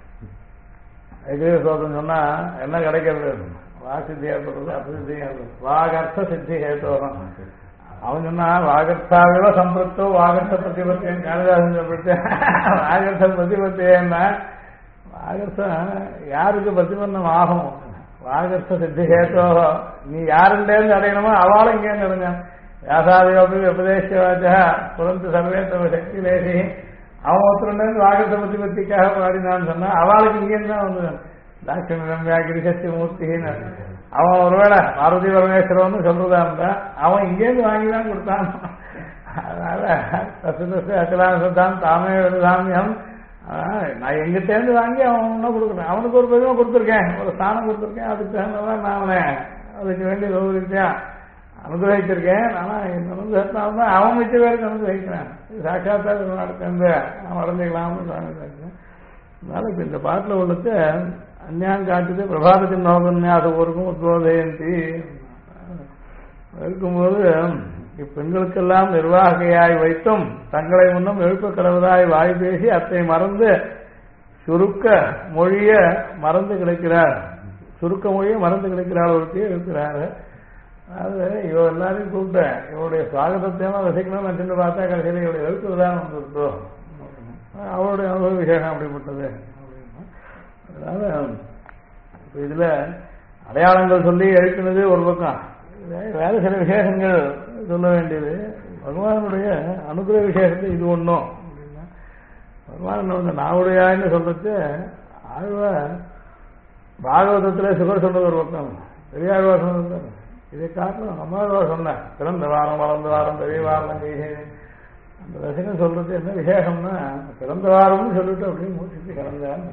ஐக்கிய சோதனை சொன்னா என்ன கிடைக்கிறது? வாசித்தி ஏற்படுறது அபிசித்தி ஏற்படுறது. வாகர்த்த சித்தி ஏற்றுவரும். அவன் சொன்னா வாகர்த்தாவில சம்பிரத்தோ வாகர்த்த பிரதிபத்தியம் காளிதாசன் சொல்லிட்டு வாகர்த்த பிரதிபத்தியன்னா வாகர்த்தம் யாருக்கு பிரதிபந்தம் ஆகும்? வாகர்த்த சித்தி ஏற்றோ நீ யாருண்டேருந்து அடையணுமோ அவளும் இங்கேருந்து அடைஞ்ச வியாசாதியோபி உபதேசவாச்சா புரந்து சர்வே தவ சக்தி லேசி அவன் ஒருத்தருண்டேருந்து வாகர்த்த பிரதிபத்திக்காக பாடினான்னு சொன்னா அவளுக்கு இங்கேருந்து தான் வந்து தாட்சணி ரம்யா கிரிசக்தி மூர்த்தின்னு அவன் ஒருவேளை பார்வதி பரமேஸ்வரன்னு சொல்றதா இருந்தா அவன் இங்கேருந்து வாங்கிதான் கொடுத்தான். அதனால தசு அச்சலானதான் தாமே சாமியம் நான் எங்கிட்டேருந்து வாங்கி அவன் ஒன்றும் கொடுக்குறேன். அவனுக்கு ஒரு பெருமை கொடுத்துருக்கேன், ஒரு ஸ்தானம் கொடுத்துருக்கேன். அதுக்கு தகுந்ததான் நான் அவனை அதுக்கு வேண்டிய சௌகரியத்தையும் அனுகிரகிச்சிருக்கேன். ஆனா இந்த அனுகிரகத்தினால்தான் அவன் மிச்ச பேருக்கு அனுகிரகிக்கிறேன். சாட்சாத்தா நடந்து அவன் அடைஞ்சிக்கலாம்னு சொல்லியிருக்கேன். அதனால இப்ப இந்த பாட்டில் உள்ளது அந்நியான் காட்டுது பிரபாதத்தின் நோகன்யாசம் உத்போதயந்தி இருக்கும்போது இப்பெண்களுக்கெல்லாம் நிர்வாகியாய் வைத்தும் தங்களை முன்னும் எழுப்ப கடவுளாய் வாய் பேசி அத்தை மறந்து சுருக்க மொழிய மறந்து கிடைக்கிறார். சுருக்க மொழியை மறந்து கிடைக்கிறாள் ஒருத்தையே இருக்கிறாரு. அது இவ எல்லாரையும் கூப்பிட்டேன். இவருடைய சுவாகதத்தையும் ரசிக்கணும்னு நினைச்சு பார்த்தா கடைசியில் இவருடைய எழுப்புதான் வந்துருத்தோம். அவருடைய அனுபவ விசேஷம் அப்படிப்பட்டது. அதனால இதுல அடையாளங்கள் சொல்லி எழுப்பினது ஒரு பக்கம், வேற சில விசேஷங்கள் சொல்ல வேண்டியது. பகவானுடைய அனுகிரக விசேஷத்தை இது ஒண்ணும் அப்படின்னா பகவான் வந்து நாவுடையான்னு சொல்றது ஆழ்வ பாகவதத்துல சுகர் சொன்னது ஒரு பக்கம், பெரியாழ்வா சொன்னது. இதை காரணம் அம்மாவா சொன்ன பிறந்த வாரம் வளர்ந்த வாரம் பெரிய வாரம் அந்த ரசிகன் சொல்றது என்ன விசேஷம்னா பிறந்த வாரம்னு சொல்லிட்டு அப்படின்னு மூச்சுட்டு கிடந்தான்.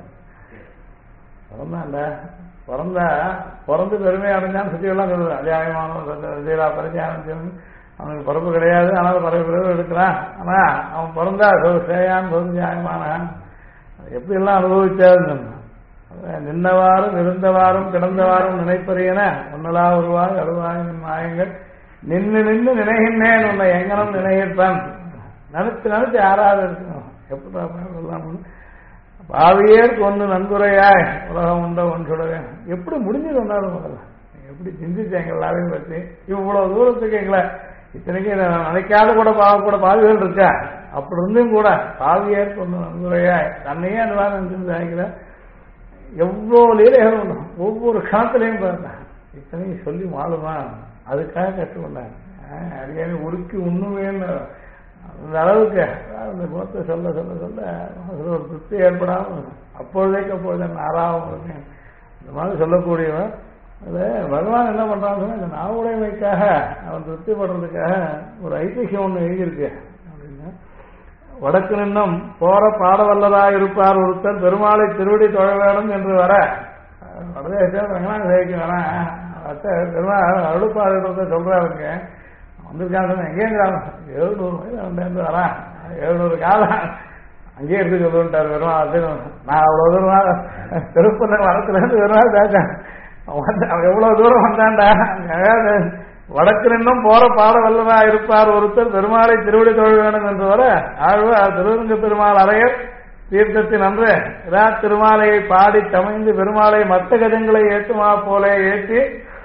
பிறந்து பெருமை அடைஞ்சான்னு சுத்தியெல்லாம் சொல்லுது. அத்தியாயமான பரிச்சயம் அவனுக்கு பிறப்பு கிடையாது, ஆனால் பறவை பிறகு எடுக்கிறான். ஆனா அவன் பிறந்தா சேயான் நியாயமான எப்படி எல்லாம் அனுபவிச்சாருன்னு சொன்னான். நின்னவாறும் இருந்தவாறும் கிடந்தவாறும் நினைப்பறியன ஒன்னலா உருவாய் அழுவாய் மாயங்கள் நின்று நின்று நினைகின்றேன் உன்னை எங்கனும் நினைகின்றான். நினைச்சு நினைச்சு யாராவது இருக்கணும். எப்படி பாவியேற்கு ஒன்று நன்குறையாய் உலகம் உண்ட ஒன்று சுடவே எப்படி முடிஞ்சது ஒன்றாலும் முதல்ல எப்படி சிந்திச்சாங்க எல்லாரையும் பற்றி இவ்வளவு தூரத்துக்கு எங்களை இத்தனைக்கு நினைக்காத கூட பாவிகள் இருக்கா அப்படி இருந்தும் கூட பாவியேற்கு ஒன்று நன்குறையாய் தன்னையே அந்த மாதிரி நினைச்சிருந்தாங்க எவ்வளோ லீலைகள் உண்டு ஒவ்வொரு காலத்திலையும் பார்த்தான் இத்தனையும் சொல்லி மாறுமா அதுக்காக கற்றுக்கொண்டாங்க அடியானு உருக்கி உண்ணுவேன்னு அந்த அளவுக்கு அந்த குணத்தை சொல்ல சொல்ல சொல்ல ஒரு திருப்தி ஏற்படாமல் அப்பொழுதைக்கு அப்பொழுது நாராவும் இருக்கேன் இந்த மாதிரி சொல்லக்கூடியவன் அது பகவான் என்ன பண்றான்னு சொன்னா இந்த நாவுடைமைக்காக அவன் திருப்தி படுறதுக்காக ஒரு ஐதிஹ்யம் ஒன்று எழுதியிருக்கு அப்படின்னா வடக்கு நின்னும் போற பாடவல்லதாக இருப்பார் ஒருத்தர் பெருமாளை திருவடி தொழ வேணும் என்று வர வடதேசம் ரங்கநாதேவிக்கு வரேன் பெருமாள் அருள்பாடுறத சொல்றாருங்க வந்திருக்காங்க எங்கேங்கிறாங்க 700 மைல் அவன் வரான் 700 காலம் அங்கேயே இருந்து சொல்லுன்ட்டார் பெருமாள் நான் அவ்வளவு தூரம் திருப்பதி வரத்துல இருந்து பெருமாள் பேசேன் அவன் எவ்வளவு தூரம் வந்தான்டா வடக்கு நின்னும் போற பாட வல்லதா இருப்பார் ஒருத்தர் பெருமாளை திருவிடை தொழ வேண்டும் என்று வர ஆழ்வார் திருவரங்க பெருமாள் அறையர் தீர்த்தத்தின் அன்று திருமாலையை பாடி தமைந்து பெருமாளை மத்த கஜங்களை ஏற்றுமா போல ஏற்றி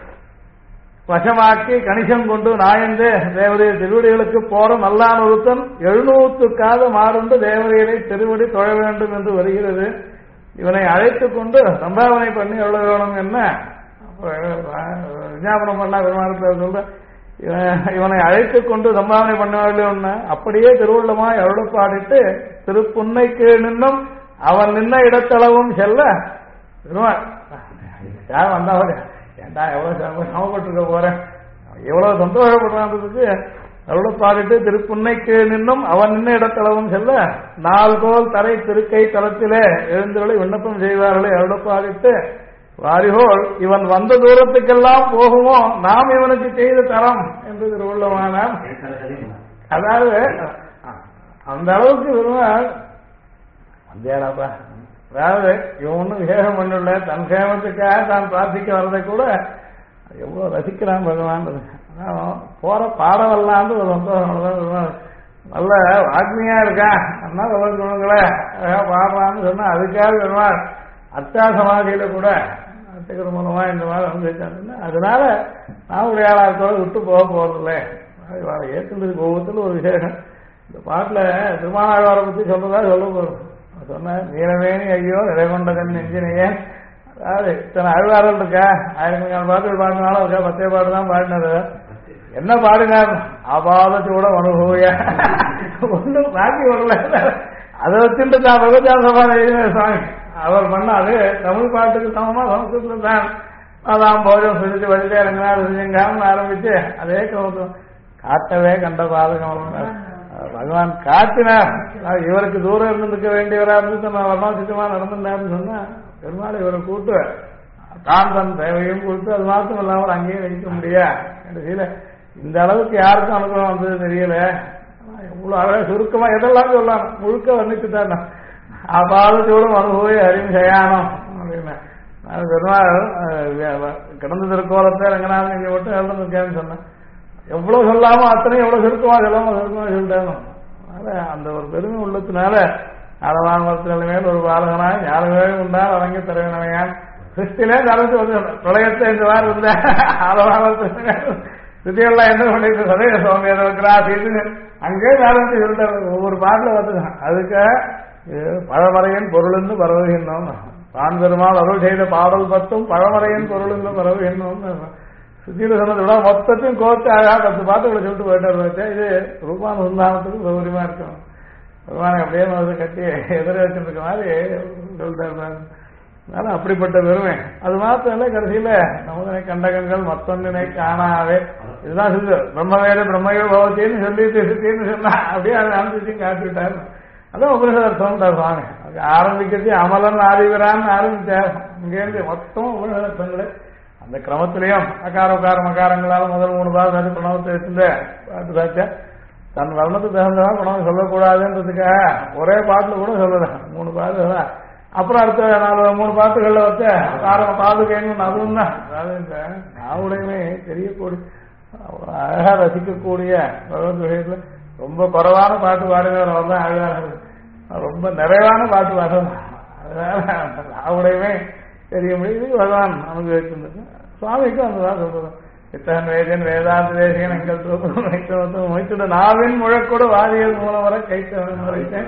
வசமாக்கி கணிசம் கொண்டு நாயந்து தேவதைய திருவடிகளுக்கு போற நல்லான் ஒருத்தன் 700 மாறுண்டு தேவதையை திருவடி தொழ வேண்டும் என்று வருகிறது இவனை அழைத்துக் கொண்டு சம்பாவனை பண்ணி எவ்வளவு வேணும் என்ன விஞ்ஞாபனம் பண்ணா பெருமாள் சொல்ற இவனை அழைத்துக் கொண்டு சம்பாவனை பண்ண அப்படியே திருவுள்ளமா எவ்வளவு பாடிட்டு திருப்புன்னைக்கு நின்னும் அவன் நின்ன இடத்தளவும் செல்ல பெருமாள் யார் வந்தா ஏண்டா எவ்வளவு சமப்பட்டிருக்க போறேன் எவ்வளவு சந்தோஷப்படுறான்றதுக்கு எவ்வளவு பாடிட்டு திருப்புன்னைக்கு நின்னும் அவன் நின்ன இடத்தளவும் செல்ல 4 கோல் தரை திருக்கை தளத்திலே எழுந்தவர்களை விண்ணப்பம் செய்வார்களே எவ்வளவு பாடிட்டு வாரிகோள் இவன் வந்த தூரத்துக்கெல்லாம் போகுமோ நாம் இவனுக்கு செய்த தரம் என்று திருவுள்ளமான அதாவது அந்த அளவுக்கு பெருமாள் வந்தேடாப்பா அதாவது இவன் ஒன்றும் விசேஷம் பண்ணல தன் சேமத்துக்காக தான் பிரார்த்திக்க வர்றதை கூட எவ்வளவு ரசிக்கிறான் பகவான் போற பாடவல்லான்னு ஒரு சந்தோஷம் நல்ல வாக்மியா இருக்கான் அண்ணா சொல்லுங்களே பாடுறான்னு சொன்னா அதுக்காக பெருமாள் அத்தியாசமாதியில கூட அத்திகர் மூலமா இந்த மாதிரி வந்துருக்காங்க அதனால நாவுடைய ஆளாத்தோட விட்டு போக போறதில்லை ஏற்றுறதுக்கு ஒவ்வொருத்தரும் ஒரு விசேஷம் இந்த பாட்டுல திருமாவளவரை பத்தி சொல்றதா சொல்ல போறோம் சொன்ன நீலவேணி ஐயோ இடைகொண்டகன் நெஞ்சினையே அதாவது இத்தனை அழுவாரல் இருக்கா 1000 பாட்டு பாடினாலும் இருக்கா 10 பாட்டு தான் பாடினது என்ன பாடுங்க அபாத சூட அனுபவிய ஒன்றும் பாக்கி வரல அதை வச்சுட்டு தான் பகவத்யான் சபா சுவாமி அவர் பண்ணாது தமிழ் பாட்டுக்கு சமமா சமஸ்கிருதம் தான் அதான் போஜம் செஞ்சு வழியிலே இறங்கினார் ஆரம்பிச்சு அதே கௌதம் காட்டவே கண்ட பாதகம் பகவான் காட்டினார் இவருக்கு தூரம் இருந்துக்க வேண்டியவரா இருந்து நான் வர்ணோசித்தமா நடந்திருந்தாருன்னு சொன்னா பெருமாள் இவரை கூட்டு தான் தன் தேவையும் கொடுத்து அது மாத்திரம் இல்லாமல் அங்கேயே வைக்க முடியா கடைசியில இந்த அளவுக்கு யாருக்கும் அனுபவம் வந்தது தெரியல எவ்வளவு அழகா சுருக்கமா எதெல்லாம் சொல்லலாம் முழுக்க வந்துட்டுதான் அபாதத்தோடும் அனுபவி அறிவு செய்யானம் அப்படின்னு பெருமாள் கிடந்த திருக்கோலத்தை ரங்கநாதன் இங்க மட்டும் எழுந்திருக்கேன்னு சொன்னேன் எவ்வளவு சொல்லாமோ அத்தனை எவ்வளவு சுருக்கமா சொல்லாம சுருக்கமா சொல்லிட்டாங்க அதனால அந்த ஒரு பெருமை உள்ளத்தினால ஆளவாங்கத்தின மேல் ஒரு பாலகனாய் யாருமே உண்டால் அவங்க தலைவனையான் கிறிஸ்திலே நடந்து வந்து பிரளயத்தை இந்த மாதிரி இருந்த ஆளவாங்கத்தின ஸ்ருதியெல்லாம் என்ன பண்ணிட்டு சதய சுவாமியை கிராசின்னு அங்கே ஆரம்பிச்சு சொல்லிட்டாங்க ஒவ்வொரு பாட்டில் வந்துதான் அதுக்கு பழமறையின் பொருள்னு பரவுகின்றோம் தான் பெருமாள் அருள் செய்த பாடல் பத்தும் பழமறையின் பொருள்னு பரவுகின்றோம் சுத்தியில சொன்னதை விட மொத்தத்தையும் கோர்த்து அழகா 10 பாட்டுகளை சொல்லிட்டு போயிட்டு இது ரூபான் உந்தானத்துக்கு சௌகரியமா இருக்கும் பகவானை அப்படியே வந்து கட்டி எதிர வச்சிருக்க மாதிரி சொல்லிட்டாரு அதனால அப்படிப்பட்ட பெருமை அது மாத்திரம் இல்லை கடைசியில நமதனை கண்டகங்கள் மத்தொன்னினை காணாவே இதுதான் சொல்லு பிரம்மவேத பிரம்மயோ பவத்தின்னு சொல்லிட்டு சுத்தின்னு சொன்னா அப்படியே அதை அனுப்பிச்சு காட்டிவிட்டாரு அதான் உபனிஷதர் சொன்னார் சுவாமி ஆரம்பிக்கிறது அமலன் ஆதிவரான்னு ஆரம்பிச்சார் இங்கேருந்து மொத்தம் உபனிஷதங்களை அந்த கிரமத்திலையும் அகாரம் அகாரங்களால முதல் 3 பாட்டு பிரணவத்தை வச்சிருந்த பாட்டு சாச்சா தன் வர்ணத்துக்கு தகுந்ததான் பிரணவம் சொல்லக்கூடாதுன்றதுக்காக ஒரே பாட்டுல கூட சொல்லலாம் 3 பாட்டு தான் அப்புறம் அடுத்த 3 பாட்டுகள்ல வச்ச பாதுகைன்னு அதுவும் தான் அதாவது இந்த நாவுடையுமே தெரியக்கூடிய அழகா ரசிக்கக்கூடிய பகவத் விஷயத்துல ரொம்ப குறைவான பாட்டு பாடுகிறவர் தான் அழகாக ரொம்ப நிறைவான பாட்டு வரும். அதனால அவடையுமே தெரிய முடியும். பகவான் நமக்கு வச்சிருந்தது. சுவாமிக்கும் அந்த தான் சொல்றது. இத்தகன் வேதன் வேதாந்த தேசியன் எங்கள் வைத்தவத்தும் மொய்த்துட நாவின் முழக்கூட வாதியல் மூலம் வர கைத்தவன் வரைத்தேன்.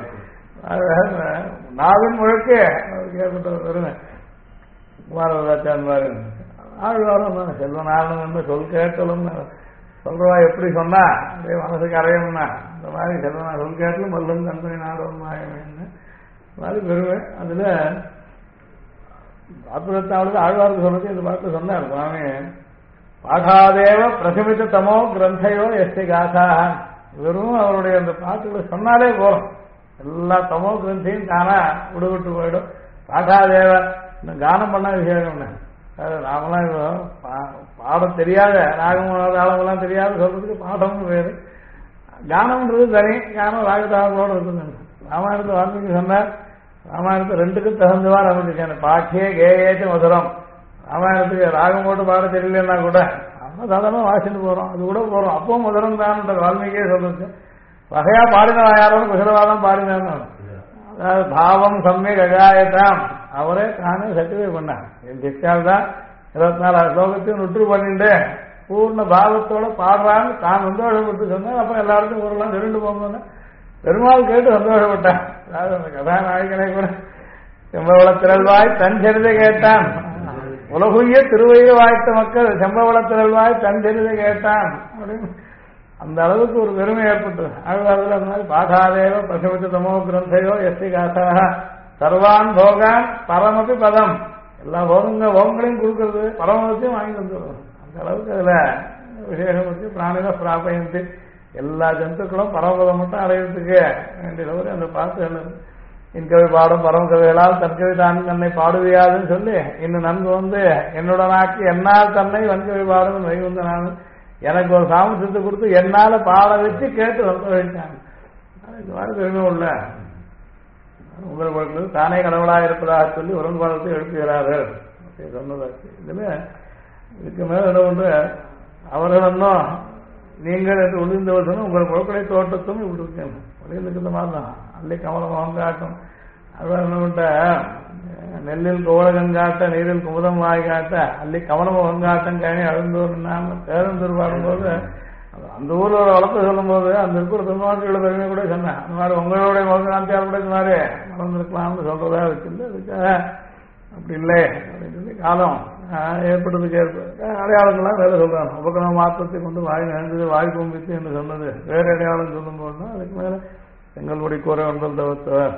நாவின் முழக்கு கேட்பட்ட வருங்க குமாரதாச்சான் பாரு ஆழ்வாரம் செல்வன் ஆரணம் சொல் கேட்கலும் சொல்றவா எப்படி சொன்னா அப்படியே மனசுக்கு அறையணும்னா இந்த மாதிரி செல்வனா சொல் கேட்கலும் மல்லும் கண்பனை நாடும் மாயமேன்னு மாதிரி பெருமை. அதுல அற்புதத்தாவது ஆழ்வாருக்கு சொல்றது இந்த பாட்டு சொன்னார் சுவாமி. பாடாதேவ பிரசமித்த தமோ கிரந்தையோ எஸ்டி காசா. வெறும் அவருடைய அந்த பாட்டுகளை சொன்னாலே போறோம், எல்லா தமோ கிரந்தையும் தானா விடுவிட்டு போயிடும். பாடாதேவ இன்னும் கானம் பண்ண விஷயம் நாமெல்லாம் பாடம் தெரியாத ராகம் ராகமெல்லாம் தெரியாத சொல்றதுக்கு பாடம்னு பேரு. கானம்ன்றது தனி, கானம் ராகதாகத்தோடு இருக்குது. ராமாயணத்தை வால்மீகி சொன்னார், ராமாயணத்தை ரெண்டுக்கும் தகுந்தவாறு அமைச்சிருக்கேன். பாக்கியே கேயேச்சு மதுரம். ராமாயணத்துக்கு ராகம் போட்டு பாட தெரியலன்னா கூட நம்ம சாதாரண வாசிட்டு போறோம், அது கூட போறோம், அப்பவும் மதுரம் தான் வால்மீகியே சொல்லிருக்கு. வகையா பாடினா யாரோட குசலவாதம் பாடினாங்க. அதாவது பாவம் சமயக் அகாயத்தாம் அவரே தானே சர்டிஃபை பண்ணார். என் சிக்கால் தான் 24 ஸ்லோகத்தையும் நுற்று பண்ணிட்டு பூர்ண பாவத்தோட பாடுறான்னு தான் சந்தோஷப்பட்டு சொன்னார். அப்ப எல்லாருக்கும் ஊரெல்லாம் திருண்டு போகணும்னு பெருமாள் கேட்டு சந்தோஷப்பட்டான். அதாவது அந்த கதாநாயகனை கூட செம்பவள திரள்வாய் தன் சரிதை கேட்டான். உலகுய திருவைய வாய்த்த மக்கள் செம்பவள திரள்வாய் தன் சரிதை கேட்டான் அப்படின்னு அந்த அளவுக்கு ஒரு பெருமை ஏற்பட்டது. ஆழ்வார்கள் அந்த மாதிரி பாடாதேவ பிரசவித்த தமோ கிரந்தையோ எஸ்டி காசாக சர்வான் போகான் பரமபி பதம். எல்லா போகங்களையும் கொடுக்கறது, பரமத்தையும் வாங்கி வந்துடுறது. அந்த அளவுக்கு அதுல விசேஷம் வச்சு பிராணில பிராபயந்தி எல்லா ஜந்துக்களும் பரமபதம் மட்டும் அடையிறதுக்கு வேண்டியது அந்த பாட்டு இன்கவி பாடும் பரம கவிகளால் தற்கவி தான் தன்னை பாடுவியாதுன்னு சொல்லி இன்னும் நன்கு வந்து என்னுடனாக்கி என்னால் தன்னை வன்கவி பாடும் வை வந்து நான் எனக்கு ஒரு சாமர்த்தியத்தை கொடுத்து என்னால பாட வச்சு கேட்டு சந்தோஷித்தாங்க. இந்த மாதிரி பெருமை உள்ள உங்களுக்கு தானே கடவுளாக இருப்பதாக சொல்லி உடன்பாடத்தை எழுப்புகிறார்கள் சொன்னதாச்சு. இதுல இதுக்கு மேல என்ன பண்ற அவர்கள் இன்னும் நீங்கள் என்று ஒளிந்தவர் சொன்ன உங்கள் குழப்படை தோட்டத்தும் இப்படி இருக்கேன் ஒளிந்துக்கிற மாதிரி தான். அல்லி கமலம் வாங்காட்டும் அவர் என்ன பண்ற நெல்லில் கோவலகன் காட்ட நீரில் குமுதம் வாய் காட்ட அல்லி கமலம் வங்காட்டம் கழனி அழுந்தோர் பேருந்தூர் பாடும்போது அந்த ஊர்ல ஒரு வளர்ப்பு சொல்லும் போது அந்த இருக்கிற திருநாட்களோட பெருமை கூட சொன்னேன். அந்த மாதிரி உங்களுடைய முககாந்தியால் கூட இந்த மாதிரி நடந்திருக்கலாம்னு சொல்றதா வச்சிருந்து அதுக்காக அப்படி இல்லை அப்படின்னு சொல்லி காலம் ஏற்பட்டதுக்கு அடையாளங்கள்லாம் வேலை சொல்றாங்க. உபகரண மாற்றத்தை கொண்டு வாய் நினைந்தது வாய் கும்பித்து என்று சொன்னது வேற அடையாளம் சொல்லும் போதுதான் அதுக்கு மேல செங்கல்முடி கூற ஒன்றல் தவிர்த்தவர்.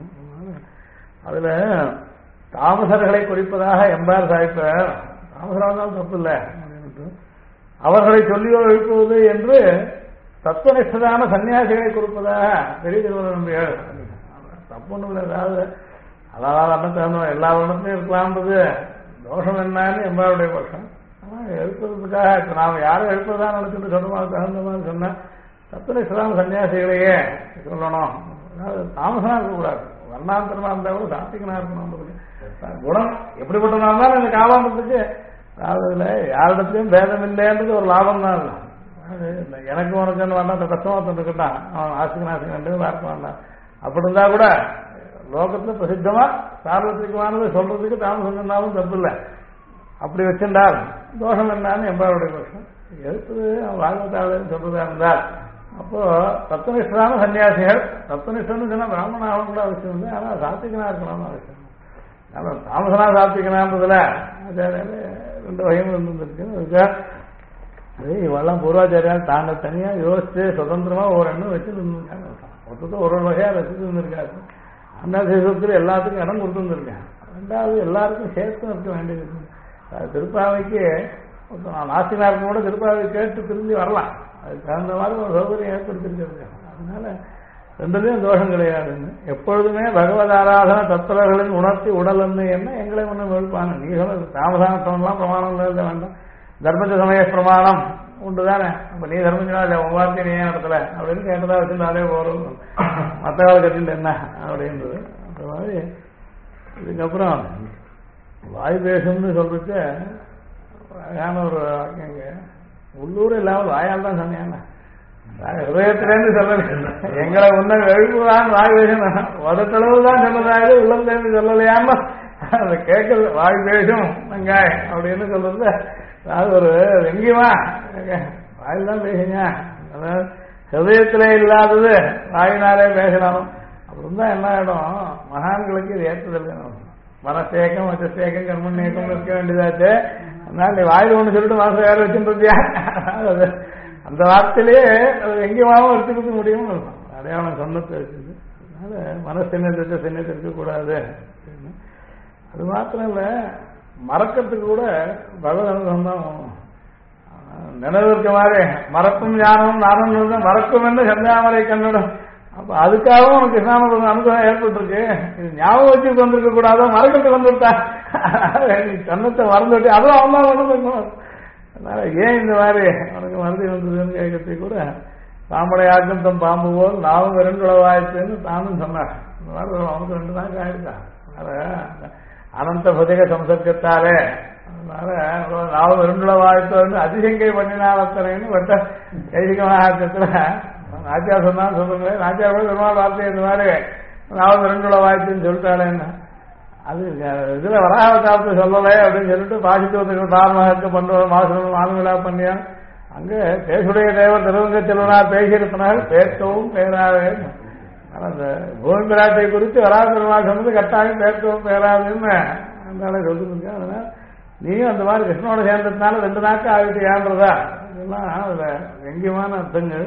அதுல தாமசர்களை குறிப்பதாக எம்பார் சாய்ப்பார். தாமசரானால் தப்பு இல்லை அப்படின்ட்டு அவர்களை சொல்லியோ எழுப்புவது என்று தத்துவனிஷ்டதான சன்னியாசிகளை கொடுப்பதாக பெரிய திருவள்ளுவர் நம்பியார். தப்புன்னு இல்லை, ஏதாவது அதாவது அண்ணன் தகுந்த எல்லா வருடத்தையும் இருக்கலாம்ன்றது தோஷம் என்னன்னு எம்பாருடைய பட்சம். ஆனால் எழுப்புறதுக்காக இப்போ நாம் யாரும் எழுப்பதான் நினைச்சுட்டு சொல்லுமா தகுந்த மாதிரி சொன்னால் தத்துவனிஷ்டதான சன்னியாசிகளையே சொல்லணும். அதாவது தாமசனா இருக்கக்கூடாது, வர்ணாந்தரமா இருந்தால் கூட சாத்திகனா இருக்கணும். குணம் எப்படிப்பட்டனா இருந்தாலும் இந்த காலாண்டத்துக்கு அதாவது இல்லை யாரிடத்துலையும் பேதம் இல்லைன்றது ஒரு லாபம் தான் இல்லை. எனக்கு உனக்குன்னு வேண்டாம் கஷ்டமா தந்துக்கிட்டான் அவன் ஆசிகனாசிகன்ட்டு பார்க்க வேண்டாம். அப்படி இருந்தா கூட லோகத்துல பிரசித்தமா சார்வத்திரிகமானது சொல்றதுக்கு தாமசம் சொன்னாலும் தப்பு இல்லை. அப்படி வச்சிருந்தால் தோஷம் என்னன்னு எம்பாவுடைய பட்சம் எடுத்தது அவன் வாழ்வத்தாளன்னு சொல்றதா இருந்தால் அப்போ தத்துவனிஷ்டான சன்னியாசிகள் தத்துவனிஷ்டன்னு சொன்னா பிராமண ஆகணும் கூட அவசியம் இல்லை. ஆனால் சாத்திகனா இருக்கணும்னு அவசியம். ஆனால் தாமசனா சாத்திகனான்றதுல ரெண்டு வகையும் இருந்துருக்கு. அதுக்காக அது இவெல்லாம் பூர்வாச்சாரியால் தாங்க தனியா யோசிச்சு சுதந்திரமா ஒரு எண்ணம் வச்சு இருந்திருக்காங்க. மொத்தத்தை ஒரு வகையா வச்சுட்டு இருந்திருக்காரு. அந்த சேஷத்துல எல்லாத்துக்கும் இடம் கொடுத்துருந்துருக்கேன். ரெண்டாவது எல்லாருக்கும் சேர்த்து இருக்க வேண்டியது. திருப்பாவைக்கு நாசினாருக்கும் கூட திருப்பாவை கேட்டு திரும்பி வரலாம். அதுக்கு தகுந்த மாதிரி ஒரு சௌகரியம் ஏற்படுத்திருக்காங்க. அதனால ரெண்டுலையும் தோஷம் கிடையாதுன்னு எப்பொழுதுமே பகவத் ஆராதன தத்துவர்களின் உணர்த்தி உடல் என்ன எங்களை ஒன்றும் எழுப்பாங்க. நீ சொல்ல தாமதானத்தம்லாம் பிரமாணம் எழுத வேண்டாம். தர்மஜ சமய பிரமாணம் உண்டு தானே. அப்ப நீ தர்மஜனா இல்லை உன் வார்த்தை நீ ஏன் நடத்தல அப்படின்னு கேட்டதா வச்சுருந்தாலே போறோம். மற்ற கால கட்டிட்டு என்ன அப்படின்றது. அந்த மாதிரி இதுக்கப்புறம் வாய் பேசும்னு சொல்லிட்டு அழகான ஒரு வாக்கியங்க உள்ளூர் இல்லாமல் வாயால் தான் சொன்னாங்க. ஹிருதயத்திலேருந்து சொல்லல, எங்களை உன்னை எழுப்புதான் வாய்வேஷம் வதத்தளவுதான் சொன்னதாக உள்ளத்திலேருந்து சொல்லலையாம அதை கேட்கறது வாய் பேசும் வெங்காய் அப்படின்னு சொல்றது. அதாவது ஒரு வெங்கியமா வாயில் தான் பேசுங்க, அதாவது ஹிருதயத்திலே இல்லாதது வாயினாலே பேசலாம். அப்படின்னு தான் என்ன ஆயிடும், மகான்களுக்கு இது ஏற்றுதல். மனசேக்கம் வச்சேக்கம் கர்மன் ஏக்கம் இருக்க வேண்டியதாச்சு. அதனால நீ வாயில் ஒன்று சொல்லிட்டு மனசை வேலை வச்சுருந்தியா, அந்த வார்த்தையிலேயே எங்கேயும் எடுத்துக்கிட்டு முடியும் அடையாளம் சொன்னத்தை வச்சுது. அதனால மனசு சின்னத்தை இருக்கக்கூடாது. அது மாத்திரம் இல்ல, மறக்கிறதுக்கு கூட பகவத் தான் நினைவு இருக்க மாதிரி மறக்கும் ஞானமும் நானும் மறக்கும் என்று சந்தியாமரை கண்ணிடும். அப்ப அதுக்காகவும் உனக்கு கிருஷ்ணான அனுகிரகம் ஏற்பட்டிருக்கு. இது ஞாபகம் வச்சுட்டு வந்திருக்க கூடாதோ, மறக்கிறதுக்கு வந்துவிட்டா நீ சொன்னத்தை மறந்துவிட்டு அதுவும் அவன் தான் வந்துருக்கணும். அதனால ஏன் இந்த மாதிரி உனக்கு மறதி வந்ததுன்னு கேட்கறதுக்கு கூட தாமரையாக்கும் தம் பாம்பு போல் நாவும் 2 உளவாயிடுச்சுன்னு தானும் சொன்னார். இந்த மாதிரி அவனுக்கு 2 நாள் ஆயிடுச்சான். அதனால அனந்த புதிக சம்சர்க்கத்தாலே அதனால நாவும் 2 உளவாயிட்டு அதிசங்கை பண்ணினாலத்தனைன்னு வட்ட கைதிக மகாத்தியத்துல நாச்சியார் சொன்னான்னு சொல்லுங்களேன். நாச்சியார் கூட பெருமாள் வார்த்தை இந்த மாதிரி நாவும் 2 உளவாயிடுச்சுன்னு சொல்லிட்டாளேன்னு. அது இதுல வராகத்தாரத்தை சொல்லலை அப்படின்னு சொல்லிட்டு பாசித்துவத்துக்கு தாரணமாக பண்ற மாசம் ஆளுங்களா பண்ணியா அங்க பேசுடைய தேவர் திருவங்க செல்வனார் பேசியிருப்பனார்கள் பேர்க்கவும் பேராவே. அந்த பூமி பிராட்டை குறித்து வராக பெருமாள் சொன்னது கட்டாயம் பேர்க்கவும் பேராதுன்னு அந்த சொல்லிருக்கேன். அதனால நீயும் அந்த மாதிரி கிருஷ்ணனோட சேர்ந்ததுனால 2 நாட்கள் ஆகிட்டு ஏன்றதா இதெல்லாம் அதுல வெங்கியமான அர்த்தங்கள்.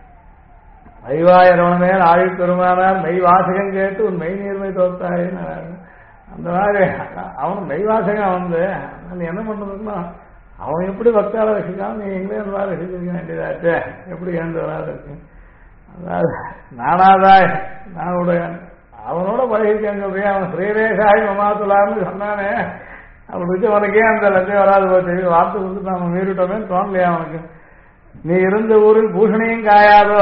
மைவாயிரவன மேல் ஆழி பெருமானார் மெய் வாசகம் கேட்டு உன் மெய் நீர்மை தோத்தாயின்னு அந்த மாதிரி அவன் மெய்வாசகம் வந்து நீ என்ன பண்றதுன்னா அவன் எப்படி பக்தால ரசிக்காம நீ எங்களே அந்த மாதிரி ரசிக்க வேண்டியதாச்சு எப்படி ஏந்து வராது இருக்கு. அதாவது நானாதாய் நானுடைய அவனோட பழகிருக்கேன் சொல்றேன். அவன் ஸ்ரீரேஷாய் மமாத்துலான்னு சொன்னானே, அப்படி வச்சு உனக்கே அந்த லட்சம் வராது போச்சு வார்த்தை கொடுத்து நாம மீறிட்டோமேன்னு தோணலையா அவனுக்கு. நீ இருந்த ஊரில் பூஷணியும் காயாதோ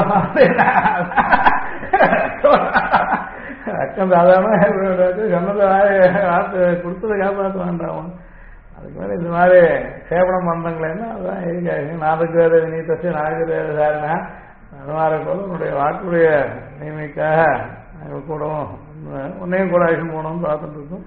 அக்கம் சாதாரண சொன்னதை வார்த்தை கொடுத்ததை காப்பாற்ற வேண்டாம். அதுக்கு மேலே இந்த மாதிரி சேவனம் பண்றங்களேன்னா அதுதான் இருக்காது. நாளுக்கு வேறு நீ தச்சு நாளுக்கு வேறு சாரினா அது மாதிரி போல உன்னுடைய வாக்குடைய நியமிக்காக நாங்கள் கூடவும் உன்னையும் கூட அழிச்சு போகணும்னு பார்த்துட்டு இருக்கோம்.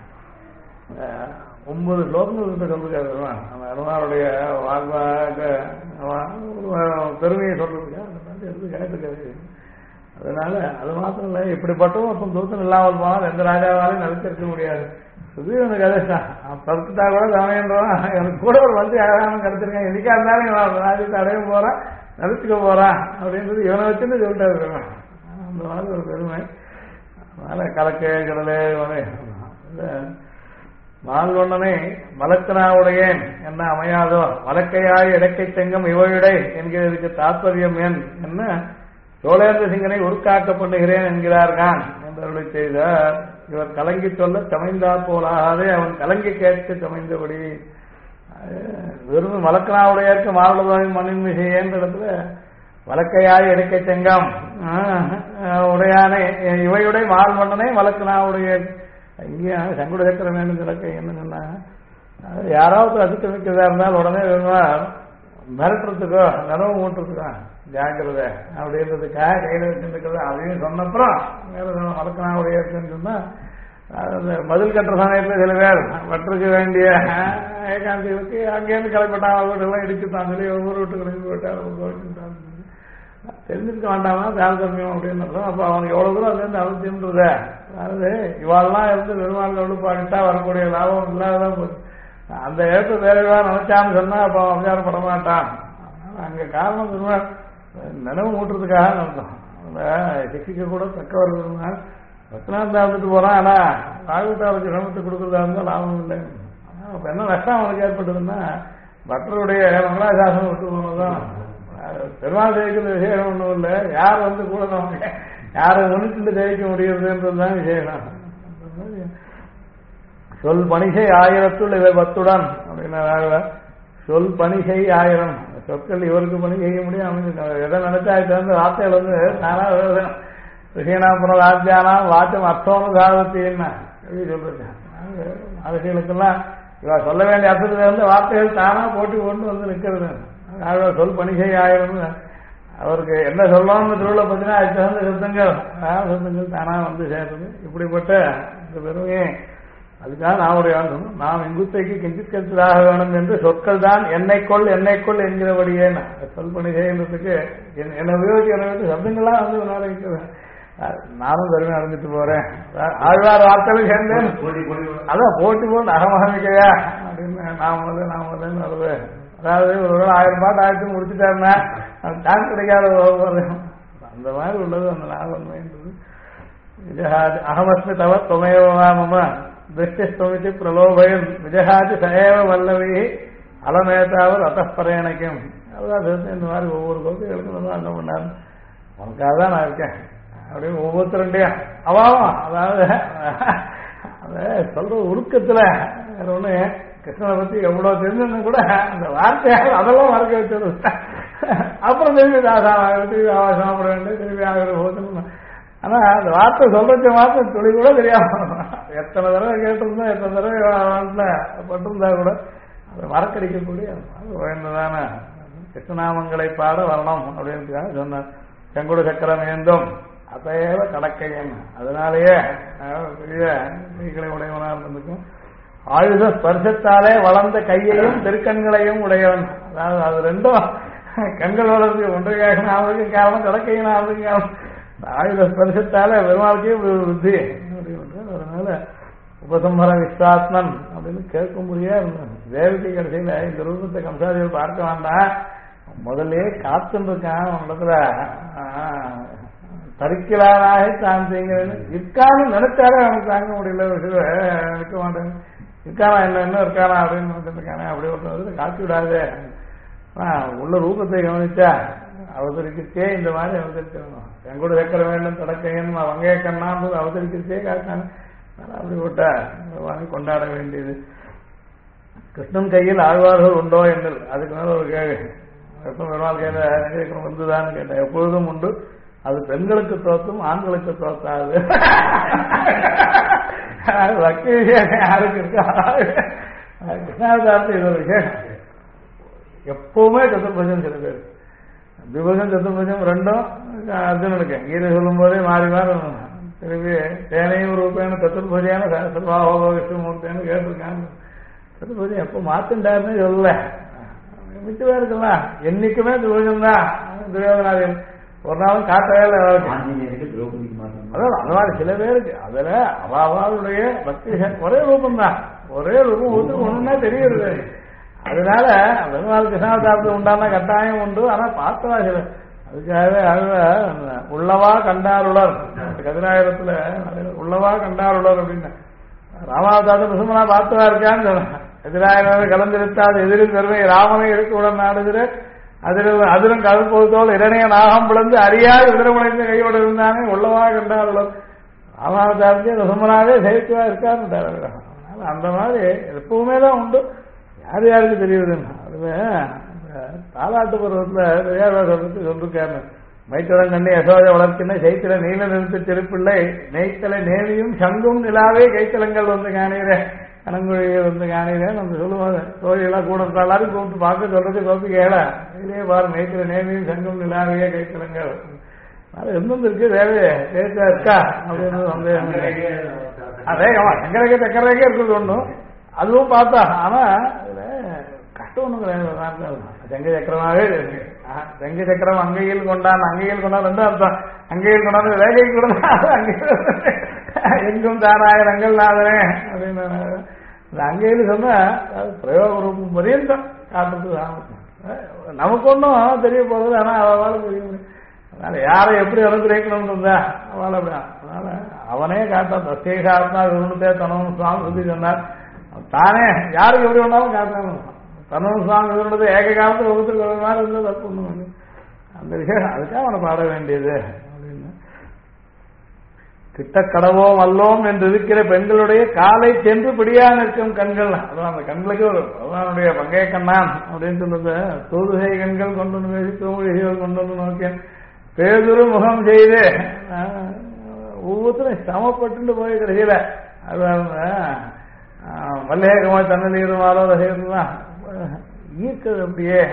9 ஸ்லோகங்கள் சொல்லிருக்காரு அந்த அருணாருடைய வாக்கு பெருமையை சொல்றதுக்காக அந்த மாதிரி எடுத்து கேட்டுருக்காரு. அதனால அது மாத்திரம் இல்லை, இப்படிப்பட்டவும் ஒருத்தன் தூத்தம் இல்லாமல் போனால் எந்த ராஜாவாலையும் நடத்திருக்க முடியாது. சுதீரன் கதைச்சான் தடுத்துட்டா கூட தவணைன்றவன் எனக்கு கூட ஒரு வந்து அழகான கிடைச்சிருக்கேன், எதுக்கா இருந்தாலும் ராஜ்யத்தை அடைய போறான் நடத்திக்க போறான் அப்படின்றது இவனை வச்சுன்னு சொல்லிட்டாரு. அந்த மாதிரி ஒரு பெருமை. அதனால கலக்கே கடலே மால்வண்ணனை மலக்கனாவுடையேன் என்ன அமையாதோ வழக்கையாய் இடக்கை செங்கம் இவையுடை என்கிறதுக்கு தாற்பயம் ஏன் என்ன சோழேந்திர சிங்கனை உருக்காக்க பண்ணுகிறேன் என்கிறார்கான் என்றவர்களை செய்தார். இவர் கலங்கி சொல்ல சமைந்தார் போலாகவே அவன் கலங்கி கேட்க சமைந்தபடி வெறும் மலக்கனாவுடையற்கு மாவளவாயின் மண்ணின் மிசையன்ற இடத்துல வழக்கையாய் இடக்கை செங்கம் உடையானே இவையுடைய மால் மன்னனை வழக்கனாவுடைய இங்கே சங்குட சக்கரம் வேணும் கிடக்க என்ன சொன்னா யாராவது அதிக்கிரமிக்கிறதா இருந்தால் உடனே வேணுமா மிரட்டுறதுக்கோ நனவு மூட்டுறதுக்கோ ஜாக்கிரதை அப்படின்றதுக்காக கையில் வச்சுருக்கிறது அதையும் சொன்னப்புறம் வழக்கனாவுடைய இருக்குன்னு சொன்னா பதில் கட்டுற சமயத்தில் சில பேர் வற்றுக்கு வேண்டிய ஏகாந்திகளுக்கு அங்கேருந்து கிளப்பிட்டான் அவர்களெல்லாம் இடிச்சுட்டான் சொல்லி ஒவ்வொரு வீட்டு கிளம்பி போயிட்டான் தெரிஞ்சிருக்க வேண்டாமா தாரதமியம் அப்படின்னு அப்போ அவனுக்கு எவ்வளவு தூரம் அதுலேருந்து அவசியம்ன்றத அதாவது இவாளெல்லாம் இருந்து பெருமாள் பாடிட்டா வரக்கூடிய லாபம் இல்லாததான் போச்சு. அந்த இடத்துல வேற ஏதாவது நினைச்சான்னு சொன்னா அப்போ அவசாரம் பட மாட்டான். அங்க காரணம் பெருமாள் நினைவு மூட்டுறதுக்காக நடந்தோம். சிக்ஷிக்க கூட தக்கவர் பெருமாள் ரத்னாந்தா வந்துட்டு போறான். ஆனா ராகுதாவுக்கு சிரமத்தை கொடுக்கறதா இருந்தால் லாபம் இல்லை. அப்ப என்ன நஷ்டம் அவனுக்கு ஏற்பட்டதுன்னா பட்டருடைய மங்களாசாசனம் விட்டு போனதும் பெருமாள் ஜெயிக்கிற விசேஷம் ஒன்றும் இல்லை. யார் வந்து கூட நமக்கு யாரை முன்னிட்டு ஜெயிக்க முடியுதுன்றதுதான் விசேஷம். சொல் பணிசை 1000 இவர் 10 அப்படின்னா சொல் பணிசை 1000 சொற்கள் இவருக்கு பணி செய்ய முடியும். அமைஞ்சிருக்காங்க எதை நினைச்சா இது வந்து வார்த்தைகள் வந்து நானா ரிஷியனாபுரம் ராஜ்யானாம் வாச்சம் அர்த்தம்னு சாதத்தின்னா எப்படி சொல்றேன். அரசியலுக்கெல்லாம் இவ சொல்ல வேண்டிய அர்த்தத்துல இருந்து வார்த்தைகள் தானா போட்டி கொண்டு வந்து நிற்கிறது. சொல் பணிசை 1000 அவருக்கு என்ன சொல்லணும்னு திருவிழா பார்த்தீங்கன்னா அது தகுந்த சப்தங்கள் தானா வந்து சேர்றது. இப்படிப்பட்ட இந்த பெருமையை அதுக்காக நாமுடைய சொன்னோம். நாம் இங்குத்தைக்கு கிஞ்சித் கருத்தாக வேணும் என்று சொற்கள் தான் என்னைக்கொள் என்கிறபடியே சொல் பணி செய்யறதுக்கு என்னை உபயோகிக்கிற சப்தங்கள்லாம் வந்து நாளைக்கு நானும் பெருமை அடைஞ்சிட்டு போறேன். ஆழ்வார் வார்த்தையில சேர்ந்தேன் அதான் போட்டி போட்டு அகமகமிக்கையா அப்படின்னு நான் முதல்ல வருது. அதாவது ஒரு 1000 பாட்டு ஆயிரத்தி முடிச்சுட்டாருன்னா டான்ஸ் கிடைக்காத அந்த மாதிரி உள்ளது அந்த நாகன்மைன்றது. அகமஸ்மி தவ தொமையோவா மம திருஷ்டிஸ்தமிச்சு பிரலோபயன் விஜயாதி சயவ வல்லவி அலமேதாவர் அத்தப்பரேனக்கும். அதான் இந்த மாதிரி ஒவ்வொரு கோப்பிகளுக்கும் அங்க பண்ணாரு. உனக்காக தான் நான் இருக்கேன் அப்படின்னு ஒவ்வொருத்தருண்டையும் அவாவும் அதாவது அத சொல்ற உருக்கத்துல வேற ஒண்ணு கிருஷ்ணனை பத்தி எவ்வளவு தெரிஞ்சு கூட அந்த வார்த்தையாக அதெல்லாம் மறக்க வச்சது. அப்புறம் திரும்பி சாப்பிட வேண்டும் திரும்பி ஆகிற போது. ஆனா அந்த வார்த்தை சொல்றச்ச மாத்திரம் துளி கூட தெரியாம எத்தனை தடவை கேட்டிருந்தா எத்தனை தடவை பட்டிருந்தா கூட அதை மறக்கடிக்கக்கூடிய உயர்ந்ததான கிருஷ்ணநாமங்களை பாட வரணும் அப்படின்றதுக்காக சொன்னார். செங்குடு சக்கரம் ஏந்தும் அதையேவ கடக்கையன். அதனாலேயே பெரிய கைகளை உடையவனா இருந்திருக்கும். ஆயுத ஸ்பர்சத்தாலே வளர்ந்த கையையும் திருக்கண்களையும் உடையவன். அதாவது அது ரெண்டும் கண்கள் வளர்ந்து ஒன்றையாக அவருக்கு காரணம் கடக்கையின் அவருக்கு காரணம் ஆயுத ஸ்பர்சத்தாலே பெருமாளுக்கே புத்தி அப்படின்னு. அதனால உபசம்பர விஸ்வாத்மன் அப்படின்னு கேட்கும்படியா இருந்தாங்க. தேவதி கடைசியில இந்த ரூபத்தை கம்சாதிகள் பார்க்க வேண்டாம், முதல்ல காத்துருக்கான் இடத்துல தரிக்கலானாக தான் செய்கிறேன்னு இருக்கான்னு நினைச்சாலே அவனுக்கு தாங்க முடியல. நிற்க மாட்டேன் இருக்கானா என்ன இருக்கானா அப்படின்னு இருக்கானே அப்படி ஒரு காட்சி விடாது. உள்ள ரூபத்தை கவனிச்சா அவதரிக்கச்சே இந்த மாதிரி அவதரிக்கணும். எங்கூட வைக்கிற வேண்டும் தொடக்கையன் வங்கைய கண்ணான்பது அவதரிக்கச்சே காட்டாங்க. அப்படி போட்டா வாங்கி கொண்டாட வேண்டியது. கிருஷ்ணன் கையில் ஆழ்வார்கள் உண்டோ என்று அதுக்கு மேல ஒரு கேள்வி எப்ப பெருமாள் கையில வந்துதான்னு கேட்டேன். எப்பொழுதும் உண்டு, அது பெண்களுக்கு தோத்தும் ஆண்களுக்கு தோத்தாது. பக்தி விஷயம் யாருக்கு இருக்கா கிருஷ்ணாவதாரத்து இது ஒரு விஷயம். எப்பவுமே சதுர்புஜம் சில பேர் விபஜம் சதுர்புஜம் ரெண்டும் அர்ஜுனனுக்கு கீதை சொல்லும் போதே மாறி மாறி திரும்பி தேனையும் ரூபேன சதுர்புஜான சர்வாஹோக விஷ்ணுமூர்த்தின்னு கேட்டிருக்காங்க. சதுர்புஜம் எப்போ மாத்தின்டாருன்னு சொல்லல, மிச்சமா இருக்கலாம். என்னைக்குமே துர்புஜம் தான். துரியோதனாதிகள் ஒரு நாளும் காட்டவே இல்லை. அதாவது அந்த மாதிரி சில பேருக்கு அதுல அவாவாளுடைய பக்தி ஒரே ரூபம் தான், ஒரே ரூபம் ஒண்ணுன்னா தெரியுது. அதனால பெருமாள் கிருஷ்ணாவதாரத்தில் உண்டான கட்டாயம் உண்டு. ஆனா பார்த்தவா சில அதுக்காகவே உள்ளவா கண்டாருளர் கதிராயிரத்துல உள்ளவா கண்டாருளர் அப்படின்னு ராமாவதாரத்தை நிசமனா பார்த்தவா இருக்கான்னு சொன்ன. எதிராயிரம் கலந்திருத்தாது எதிரில் பெருமை ராமனை எடுத்துடன் நாடுகிற அதிலும் கருப்போல் இரணைய நாகம் பிளந்து அறியாது எதிரமுனைந்து கையோடு இருந்தானே உள்ளவா கண்டாருளர். ராமாவதாரத்தையே நிசமனாவே சைத்துவா இருக்காருன்னு. அந்த மாதிரி எப்பவுமே தான் உண்டு. யார் யாருக்கு தெரியுதுன்னா அதுவே தாலாட்டு பருவத்தில் சொல்லிருக்காரு. மைத்தடம் கண்ணி யசோதை வளர்க்கின்ற சைத்திர நீல நிறுத்த திருப்பிள்ளை நெய்த்தலை நேவியும் சங்கும் நிலாவே கைத்தலங்கள் வந்து காணீரே கணங்குழியை வந்து காணீரேன்னு நம்ம சொல்லுவாங்க. தோழியெல்லாம் கூட எல்லாரும் கூப்பிட்டு பார்க்க சொல்றது கோப்பி கேள இதே பாரு நெய்த்திர நேவியும் சங்கும் நிலாவே கைத்தலங்கள் அது இருந்தும் இருக்கு. தேவையே தேய்ச்சா இருக்கா அப்படின்னு சந்தேகம். அதே சங்கரகே சக்கரகே இருக்கிறது ஒன்றும் அதுவும் பார்த்தா. ஆனா இதுல கஷ்டம் ஒண்ணும் கிடையாது. செங்க சக்கரமாவே செங்க சக்கரம் அங்கையில் கொண்டான் அங்கையில் கொண்டான் ரெண்டும் அர்த்தம். அங்கையில் கொண்டாந்து வேலைக்கு கொண்டாந்து எங்கும் தானாய ரங்கள் நாதனே அப்படின்னு அங்கையில் சொன்னா பிரயோக ரூபம் பரியந்தம் காட்டுறது நமக்கு ஒன்றும் தெரிய போறது. ஆனா அவளால தெரிய முடியும். அதனால யாரை எப்படி அனுகிரகிக்கணும்னு இருந்தா அவளால் அப்படிதான். அதனால அவனே காட்டான். தசேகாத்மா விருந்தே தனவும் சுவாமி சொல்லி சொன்னார். தானே யாருக்கு எப்படி வேணாலும் காட்டாம தனவும் சுவாமி விருந்தது ஏக காலத்தில் ஒருத்தருக்கு ஒரு மாதிரி இருந்தது தப்பு ஒண்ணு. அந்த விஷயம் அதுக்காக அவனை பாட வேண்டியது அப்படின்னு. கிட்ட கடவோம் அல்லோம் என்று இருக்கிற பெண்களுடைய காலை சென்று பிடியா நிற்கும் கண்கள். அதான் அந்த கண்களுக்கு ஒரு பகவானுடைய பங்கைய கண்ணான் அப்படின்னு சொல்றது. தூதுகை கண்கள் கொண்டு வந்து பேசி தூமொழிகள் கொண்டு வந்து நோக்கேன் பேதுரு முகம் செய்து ஒவ்வொருத்தரும் சமப்பட்டு போய் கிடைக்கல. அது மல்லேகமா தன்னலீருமாலோ ரசிகர்லாம் ஈர்க்கிறது அப்படியே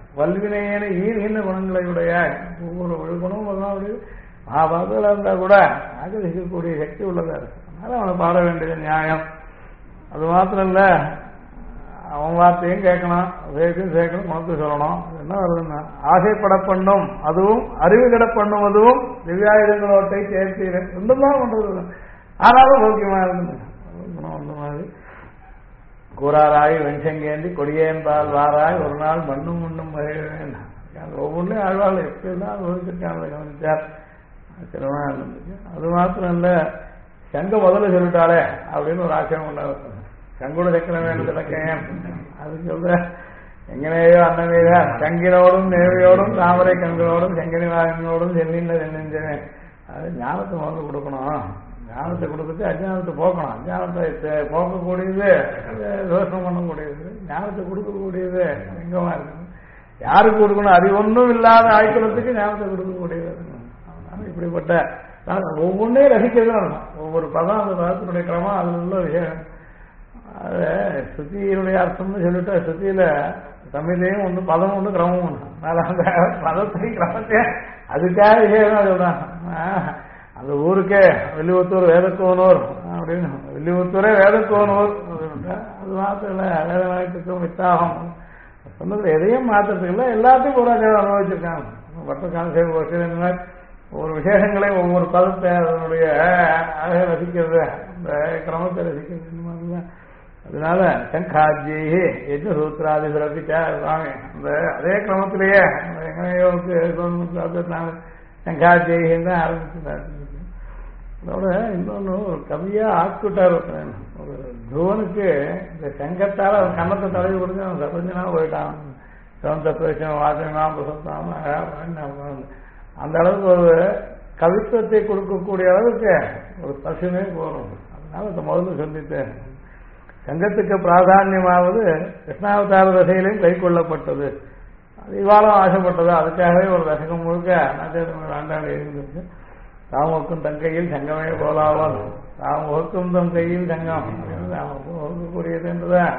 வல்வினையேன ஈர்கின்ற குணங்களை உடைய ஒவ்வொரு குணமும் அப்படி மகாபாரதத்தில் இருந்தா கூட ஆகர்ஷிக்கக்கூடிய சக்தி உள்ளதா இருக்கு. அதனால அவனை பாட வேண்டியது நியாயம். அது மாத்திரம் இல்ல, அவன் வார்த்தையும் கேட்கணும், சேர்க்கையும் சேர்க்கணும், குணத்தை சொல்லணும். என்ன வருதுன்னா ஆசைப்பட பண்ணும் அதுவும் அறிவு கிட பண்ணும் அதுவும் திவ்யாயுதங்களோட்டை சேர்த்தீரன் ரெண்டும் தான் பண்றது. ஆனாலும் சௌக்கியமா இருந்தது குணம் அந்த மாதிரி. கூறாராய் வெண்சங்கேந்தி கொடியேன் பால் வாராய் ஒரு நாள் மண்ணும் மண்ணும் மகிழ்வேன். ஒவ்வொன்றையும் ஆழ்வாள் எப்படிதான் அனுபவிச்சிருக்காங்க கவனிச்சார். சிரமமா இருந்துச்சு. அது மாத்திரம் இல்ல, சங்க முதல்ல சொல்லிட்டாளே அப்படின்னு ஒரு ஆசையம் உண்டாகும். சங்குட சக்கரம் வேணும் திலக்கையன் அது சொல்ற எங்கனையோ அன்னமேத சங்கினோடும் நேவையோடும் தாமரை கண்களோடும் செங்கனி வாகனோடும் சென்னின் சென்னேன். அது ஞானத்தை முதல்ல கொடுக்கணும். ஞானத்தை கொடுத்துட்டு அஜானத்தை போக்கணும். அஜானத்தை போக்கக்கூடியது தோஷம் பண்ணக்கூடியது, ஞானத்தை கொடுக்கக்கூடியது எங்கமா இருக்கு. யாருக்கு கொடுக்கணும்? அறிவொன்றும் இல்லாத ஆய்க்குளத்துக்கு ஞானத்தை கொடுக்கக்கூடியது. இப்படிப்பட்ட ஒவ்வொன்றையும் ரசிக்கிறது. ஒவ்வொரு பதம் அந்த பதத்தினுடைய கிரமம் அதுல உள்ள விஷயம். அது ஸ்ருதியினுடைய அர்த்தம்னு சொல்லிட்டு ஸ்ருதியில தமிழையும் ஒன்று பதம் ஒன்று கிரமம் ஒன்று. அதனால அந்த பதத்தையும் கிரமத்தையும் அதுக்காக விஷயம் சொல்றாங்க. அந்த ஊருக்கே வெள்ளிபுத்தூர் வேதக்கோனூர் அப்படின்னு, வெள்ளிபுத்தூரே வேதக்கோனூர் அது மாத்திரம் இல்லை, வேதநாயகத்துக்கும் வித்தாகம் சொன்னதுல எதையும் மாத்திரத்துக்கு இல்லை, எல்லாத்தையும் பூராஜாவை அனுபவிச்சிருக்காங்க. பட்டக்கான சேவை வருஷம் ஒவ்வொரு விசேஷங்களை ஒவ்வொரு பதத்தை அதனுடைய அழகை ரசிக்கிறது, அந்த கிரமத்தை ரசிக்கிறது. இந்த மாதிரிதான். அதனால சங்காஜி யஜ்ன சூத்திராதி சிறப்பிச்சா சுவாமி அந்த அதே கிரமத்திலேயே எங்கனையோவுக்கு சங்காஜின்னு தான் ஆரம்பிச்சுட்டாரு. அதோட இன்னொன்னு ஒரு கவியா ஆக்கிட்டார். ஒரு துவனுக்கு இந்த சங்கத்தால அவன் கண்ணத்தை தடவி கொடுத்து அவன் சபஞ்சனா போயிட்டான். சிவந்த பிரச்சனை வாசனா பிரசத்தாம அந்த அளவுக்கு ஒரு கவித்துவத்தை கொடுக்கக்கூடிய அளவுக்கு ஒரு பசுமே போறோம். அதனால இந்த முதல்ல சொல்லிட்டேன். சங்கத்துக்கு பிராதான்யமாவது கிருஷ்ணாவதார தசையிலையும் கை கொள்ளப்பட்டது. அது இவாளும் ஆசைப்பட்டது. அதுக்காகவே ஒரு தசகம் முழுக்க ஆண்டாடி இருந்துச்சு. தாமுக்கும் தன் கையில் சங்கமே போலாவால் தாமுகக்கும் தன் கையில் சங்கம் வகுக்கக்கூடியது என்றுதான்.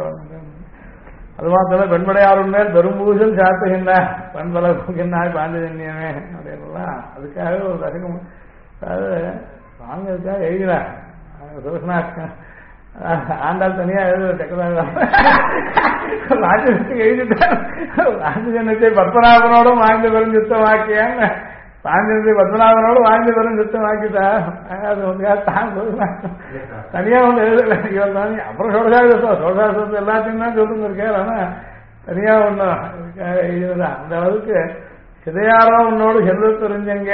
அது மாத்திரம் பெண்படையாரும் மேல் பெரும்பூசல் சாத்துகின்ற பண்பலகுகின்றாய் பாண்டியன்யமே அப்படின்லாம் அதுக்காகவே ஒரு தசகம். அதாவது வாங்கிறதுக்காக எழுதினார் ரோஷனாக்க ஆண்டாள் தனியா எழுதுறது ராஜனுக்கு எழுதிட்டார். ராஜஜனத்தை பத்மநாபனோடும் வாழ்ந்து பெரும் யுத்தமாக்கியான்னு பாஞ்சனத்தை பத்மநாபனோடு வாழ்ந்து பெரும் யுத்தமாக்கிட்டா. அது தனியா ஒன்று எழுதல இவர் தானே. அப்புறம் சோழசாசத்தை எல்லாத்தையும் தான் சொல்லுங்க இருக்கார். ஆனா தனியா ஒண்ணு எழுதுதான். அந்த அளவுக்கு சிதையாரோ உன்னோடு செல்வ தெரிஞ்சங்க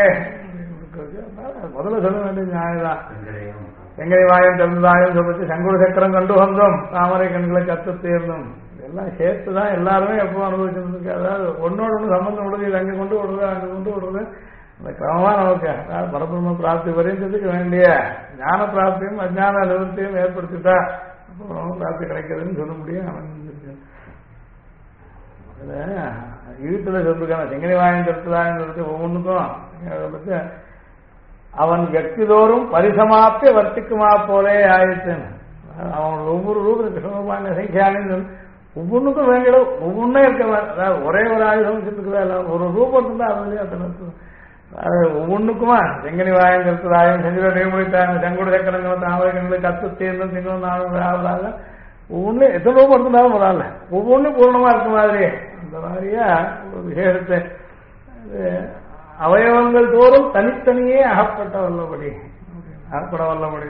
முதல்ல சொல்ல வேண்டியது நியாயம்தான். செங்கை வாயம் திறந்தாயம் சொல்லிட்டு சங்குட சக்கரம் கண்டு வந்தோம் தாமரை கண்களை கத்து தேர்ந்தோம். இதெல்லாம் சேர்த்துதான் எல்லாருமே எப்போ அனுபவிச்சிருக்கு. அதாவது ஒன்னோட ஒன்று சம்பந்தம் விடுது. இது அங்கே கொண்டு விடுறது அங்கே கொண்டு விடுறது அந்த கிரமமா நமக்கு பரபிரம்ம பிராப்தி வரைந்ததுக்கு வேண்டிய ஞான பிராப்தியும் அஜான நிவர்த்தியும் ஏற்படுத்திட்டா பிரம்ம பிராப்தி கிடைக்கிறதுன்னு சொல்ல முடியும். வீட்டுல சொல்லிருக்கான செங்கனி வாயம் திறத்துதான்னு சொல்லிட்டு ஒவ்வொன்றுக்கும் அவன் வெற்றிதோறும் பரிசமாப்பிய வர்த்திக்குமா போலே ஆயிடுச்சு. அவனோட ஒவ்வொரு ரூபம் கிருஷ்ணபான சைக்கியானு ஒவ்வொன்றுக்கும் வேண்டிய ஒவ்வொன்றே இருக்க. அதாவது ஒரே ஒரு ஆயுதம் வச்சுருக்குதா இல்லை, ஒரு ரூபம் இருந்தா அதுலேயே அத்தனை ஒவ்வொன்றுக்குமா செங்கனி வாயம் கருத்துதாயம் செஞ்சு முடித்தாங்க செங்கோடு சக்கரங்கள் தாமரை கண்கள் கத்து தேர்ந்தும் திங்களும் நாளாக ஒவ்வொன்று எத்தனை ரூபம் இருந்தாலும் பரவாயில்ல, ஒவ்வொன்றும் பூர்ணமா இருக்க மாதிரி அந்த மாதிரியா ஒரு விசேஷத்தை அவயவங்கள் தோறும் தனித்தனியே அகப்பட்ட வல்லபடி அகப்பட வல்லபடி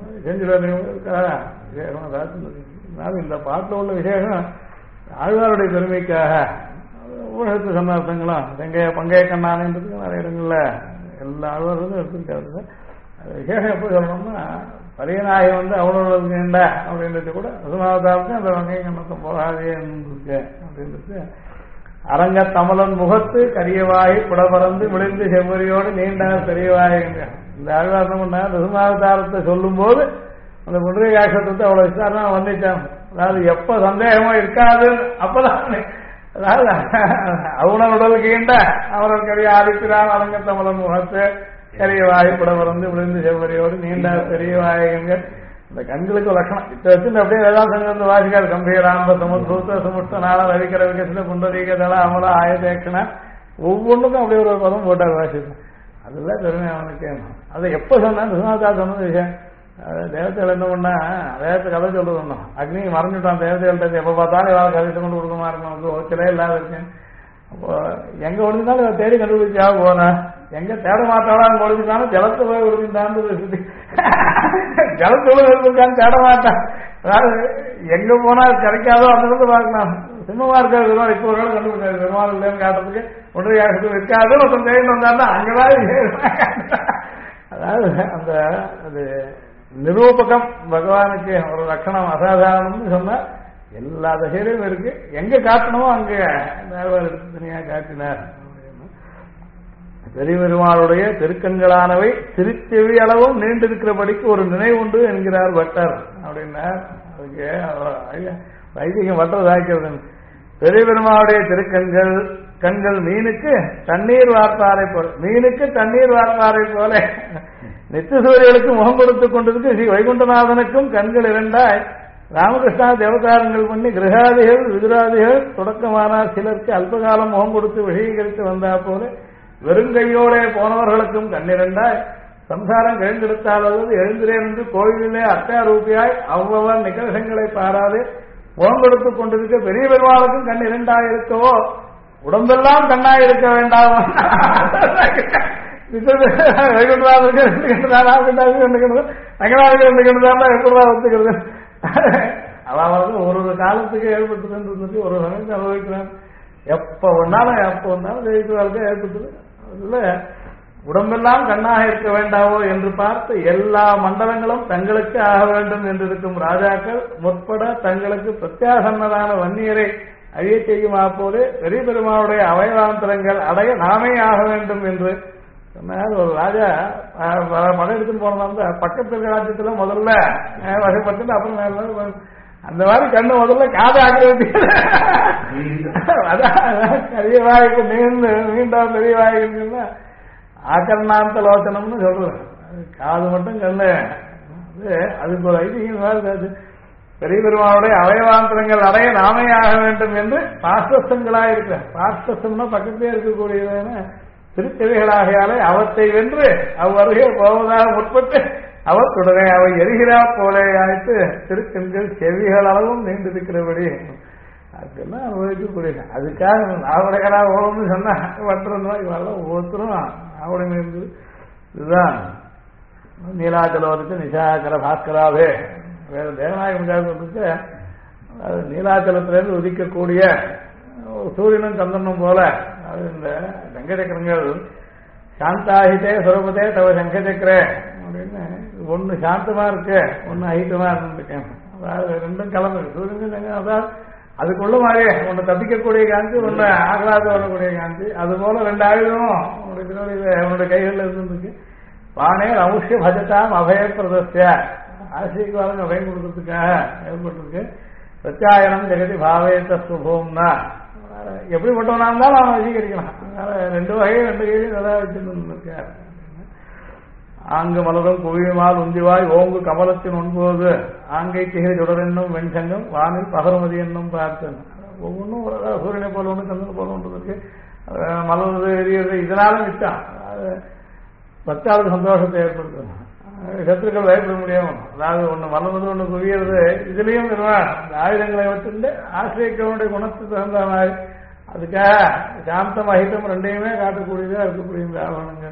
செஞ்சுருக்காங்க. இந்த பாட்டில் உள்ள விசேஷம் ஆழ்வாருடைய பெருமைக்காக ஊழத்து சன்னார்த்தங்களும் பங்கைய கண்ணானன்றதுக்கு நிறைய இடங்கள்ல எல்லா ஆழ்வார்களும் எடுத்துருக்காரு. விசேஷம் எப்போ சொல்லணும்னா பரியநாயகி அவ்வளோ அப்படின்றது கூட ரசுமாவதாரத்துக்கு அந்த வங்கை கண்ணத்தை போகாதே இருக்கு அப்படின்றது. அரங்க தமிழன் முகத்து கரியவாய் புடபறந்து விழுந்து செவ்வரியோடு நீண்ட பெரியவாய் இந்த ஆழ்வாரம் பண்ண ரசுமாவதாரத்தை சொல்லும் போது அந்த முன்னிலை காட்சத்தை அவ்வளவு விசாரணா வந்துட்டாங்க. அதாவது எப்ப சந்தேகமா இருக்காது அப்பதான் அதாவது அவுணர் உடல் கீண்ட அவரர் கரிய ஆதிக்கிறான் அரங்க தமிழன் முகத்து கரியவாய் புடபறந்து விழுந்து செவ்வரியோடு நீண்ட பெரியவாயங்கள் இந்த கண்களுக்கு லட்சணம் இத்த வச்சு அப்படியே வேதாந்தங்கள் வந்து வாசிக்காரு. கம்பீராம்ப சமுத்திர சமுஷ்ட நாள ரவிக்கிற விகசில புண்டரீக தள அமல ஆயதேக்கண ஒவ்வொன்றுக்கும் அப்படியே ஒரு பதம் போட்டார் வாசிப்பேன். அதெல்லாம் பெருமை அவனுக்கு. அதை எப்ப சொன்னான் சுனாதா சொன்னது விஷயம். தேவதைகள் என்ன பண்ணா வேதத்தை கதை சொல்றது ஒண்ணும் அக்னி மறைஞ்சுட்டான். தேவதைகள்ட்ட எப்ப பார்த்தாலும் ஏதாவது கதை கொண்டு கொடுக்குமா இருக்கும் ஓச்சலே இல்லாத இருக்கேன். அப்போ எங்க ஒழிஞ்சாலும் தேடி கண்டுபிடிச்சா போனேன். எங்க தேட மாட்டாளான்னு ஒழிஞ்சுட்டாலும் ஜலத்தை போய் ஒழிஞ்சுட்டான்னு ஜலத்தோடு இருக்கான்னு தேட மாட்டான். அதாவது எங்க போனா கிடைக்காதோ அந்த இடத்துல பார்க்கலாம். சிம்மமா இருக்காது பெருமாள் இப்போ ஒரு கண்டுபிடிச்சாரு. பெருமாள் இல்லைன்னு காட்டுறதுக்கு ஒன்றை இருக்காது ஒருத்தன் தேடிட்டு வந்தாருன்னா அங்கதான். அதாவது அந்த அது நிரூபகம் பகவானுக்கு ஒரு லட்சணம் அசாதாரணம்னு சொன்னா எல்லா தசையிலும் இருக்கு. எங்க காட்டணுமோ அங்க எடுத்து தனியா காட்டினார். பெரிய பெருமாளுடைய திருக்கண்களானவை திருச்செவி அளவும் நீண்டிருக்கிறபடிக்கு ஒரு நினைவுண்டு என்கிறார் பட்டர் அப்படின்னார். அதுக்கு வைதிகம் பட்டர் தாக்கிறது. பெரிய பெருமாளுடைய திருக்கண்கள் கண்கள் மீனுக்கு தண்ணீர் வார்த்தாரை போல, மீனுக்கு தண்ணீர் வார்த்தாரை போல நித்திய சூரியர்களுக்கு முகம் கொடுத்துக் கொண்டிருக்கு. ஸ்ரீ வைகுண்டநாதனுக்கும் கண்கள் இரண்டாய் ராமகிருஷ்ணா தேவதாரங்கள் பண்ணி கிரகாதிகள் விதுராதிகள் தொடக்கமான சிலருக்கு அல்பகாலம் முகம் கொடுத்து விஷயீகரித்து வந்தா போல வெறுங்கையோட போனவர்களுக்கும் கண்ணிரண்டாய் சம்சாரம் கழிந்தெடுத்தாலும் எழுந்திரேன் என்று கோயிலே அத்தா ரூபியாய் அவ்வளவு நிகழ்ச்சிகளை பாராது முகம் கொடுத்துக் கொண்டிருக்க பெரிய பெருமாளுக்கும் கண் இரண்டாயிருக்கவோ உடம்பெல்லாம் கண்ணாயிருக்க வேண்டாம். ஒத்துக்கிறது அதாவது ஒரு காலத்துக்கு ஏற்பட்டு ஒரு சமயத்தை அனுபவிக்கிறான். எப்ப ஒன்னாலும் எப்ப ஒன்னாலும் ஜெயிக்கிறார்கள் ஏற்பட்டது. அதுல உடம்பெல்லாம் கண்ணாக இருக்க வேண்டாவோ என்று பார்த்து எல்லா மண்டலங்களும் தங்களுக்கு ஆக வேண்டும் என்றிருக்கும் ராஜாக்கள் முற்பட தங்களுக்கு பிரத்யாசன்னதான வன்னியரை அழிய செய்யுமா போது பெரிய பெருமாளுடைய அவயவாந்தரங்கள் அடைய நாமே ஆக வேண்டும் என்று சொன்னார். ஒரு ராஜா மழை எடுத்துன்னு போனதா பக்கத்து ராஜ்யத்துல முதல்ல வகைப்பட்டு அப்புறம் அந்த மாதிரி கண்ணு முதல்ல காது ஆக்கிரமிச்சு அதான் பெரிய வாய்க்கு மீண்டும் பெரிய வாய்க்குன்னா ஆக்கரணாந்த லோச்சனம்னு சொல்றேன். காது மட்டும் கண்ணு அதுக்கு ஒரு ஐதீகம். பெரிய பெருமாளுடைய அவயவாந்தரங்கள் அடைய நாமே ஆக வேண்டும் என்று பாஸ்வஸ்தங்களாக இருக்கிற பாஸ்வஸ்தம்னா பக்கத்திலே இருக்கக்கூடியதான திருச்செவிகளாகையாலே அவத்தை வென்று அவ்வருகே போவதாக முற்பட்டு அவத்துடனே அவை எரிகிறா போலே ஆயிட்டு திருக்கண்கள் செவிகள் அளவும் நீண்டிருக்கிறபடி அதெல்லாம் அனுபவிக்கக்கூடிய அதுக்காக நாவடைகளா ஓடும்னு சொன்னா வட்டுறோம். இவெல்லாம் ஒவ்வொருத்தரும் ஆவடை இருந்தது. இதுதான் நீலாச்சலவருக்கு நிஷாகர பாஸ்கராவே வேற தேவநாயகனுக்கு அது நீலாச்சலத்திலிருந்து உதிக்கக்கூடிய சூரியனும் சந்திரனும் போல அது இந்த சங்கச்சக்கரங்கள் சாந்தாஹிதே சுரபதே தவ சங்கச்சக்கரே அப்படின்னு ஒன்னு சாந்தமா இருக்கு ஒன்னு அஹிதமா இருந்துருக்கேன். அதாவது ரெண்டும் கலந்து சூரியன் அதாவது அதுக்குள்ள மாதிரி ஒன்னு தப்பிக்கக்கூடிய காந்தி ஒன்னு ஆகலாத வரக்கூடிய காந்தி அது போல ரெண்டு ஆயுதமும் உன்னுடைய கைகளில் இருந்துருக்கு. பானே ரவுஷ்ய பஜதாம் அபய பிரதஸ்ய ஆசீர்வாதம் அபயம் கொடுக்கறதுக்காக ஏற்பட்டிருக்கு. பிரத்யாயனம் ஜெகதி பாவேத்த சுபோம்னா எப்படிப்பட்டவனா இருந்தாலும் அவன் வசீகரிக்கலாம். அதனால ரெண்டு வகை ரெண்டு கையிலும் நல்லா வச்சிருக்காரு. ஆங்கு மலரும் குவியுமால் உந்திவாய் ஓங்கு கமலத்தின் ஒன்பது ஆங்கை திகை தொடரென்னும் வெண்சங்கம் வானில் பகர்மதி என்னும் பார்த்தேன். ஒவ்வொன்றும் சூரியனை போல ஒன்று சந்திரனை போல ஒன்று இருக்கு. மலர்றது எரியறது இதனால மிச்சான் பக்தாளுக்கு சந்தோஷத்தை ஏற்படுத்தும். சத்துருக்கள் பயப்பட முடியும். அதாவது ஒண்ணு மலர்வது ஒண்ணு குவியறது இதுலயும் ஆயுதங்களை வச்சிருந்து ஆசிரியர்களுடைய குணத்துக்கு தகுந்த மாதிரி அதுக்காக சாந்தம் அஹிதம் ரெண்டையுமே காட்டக்கூடியதா இருக்கக்கூடிய ஆவணங்கள்.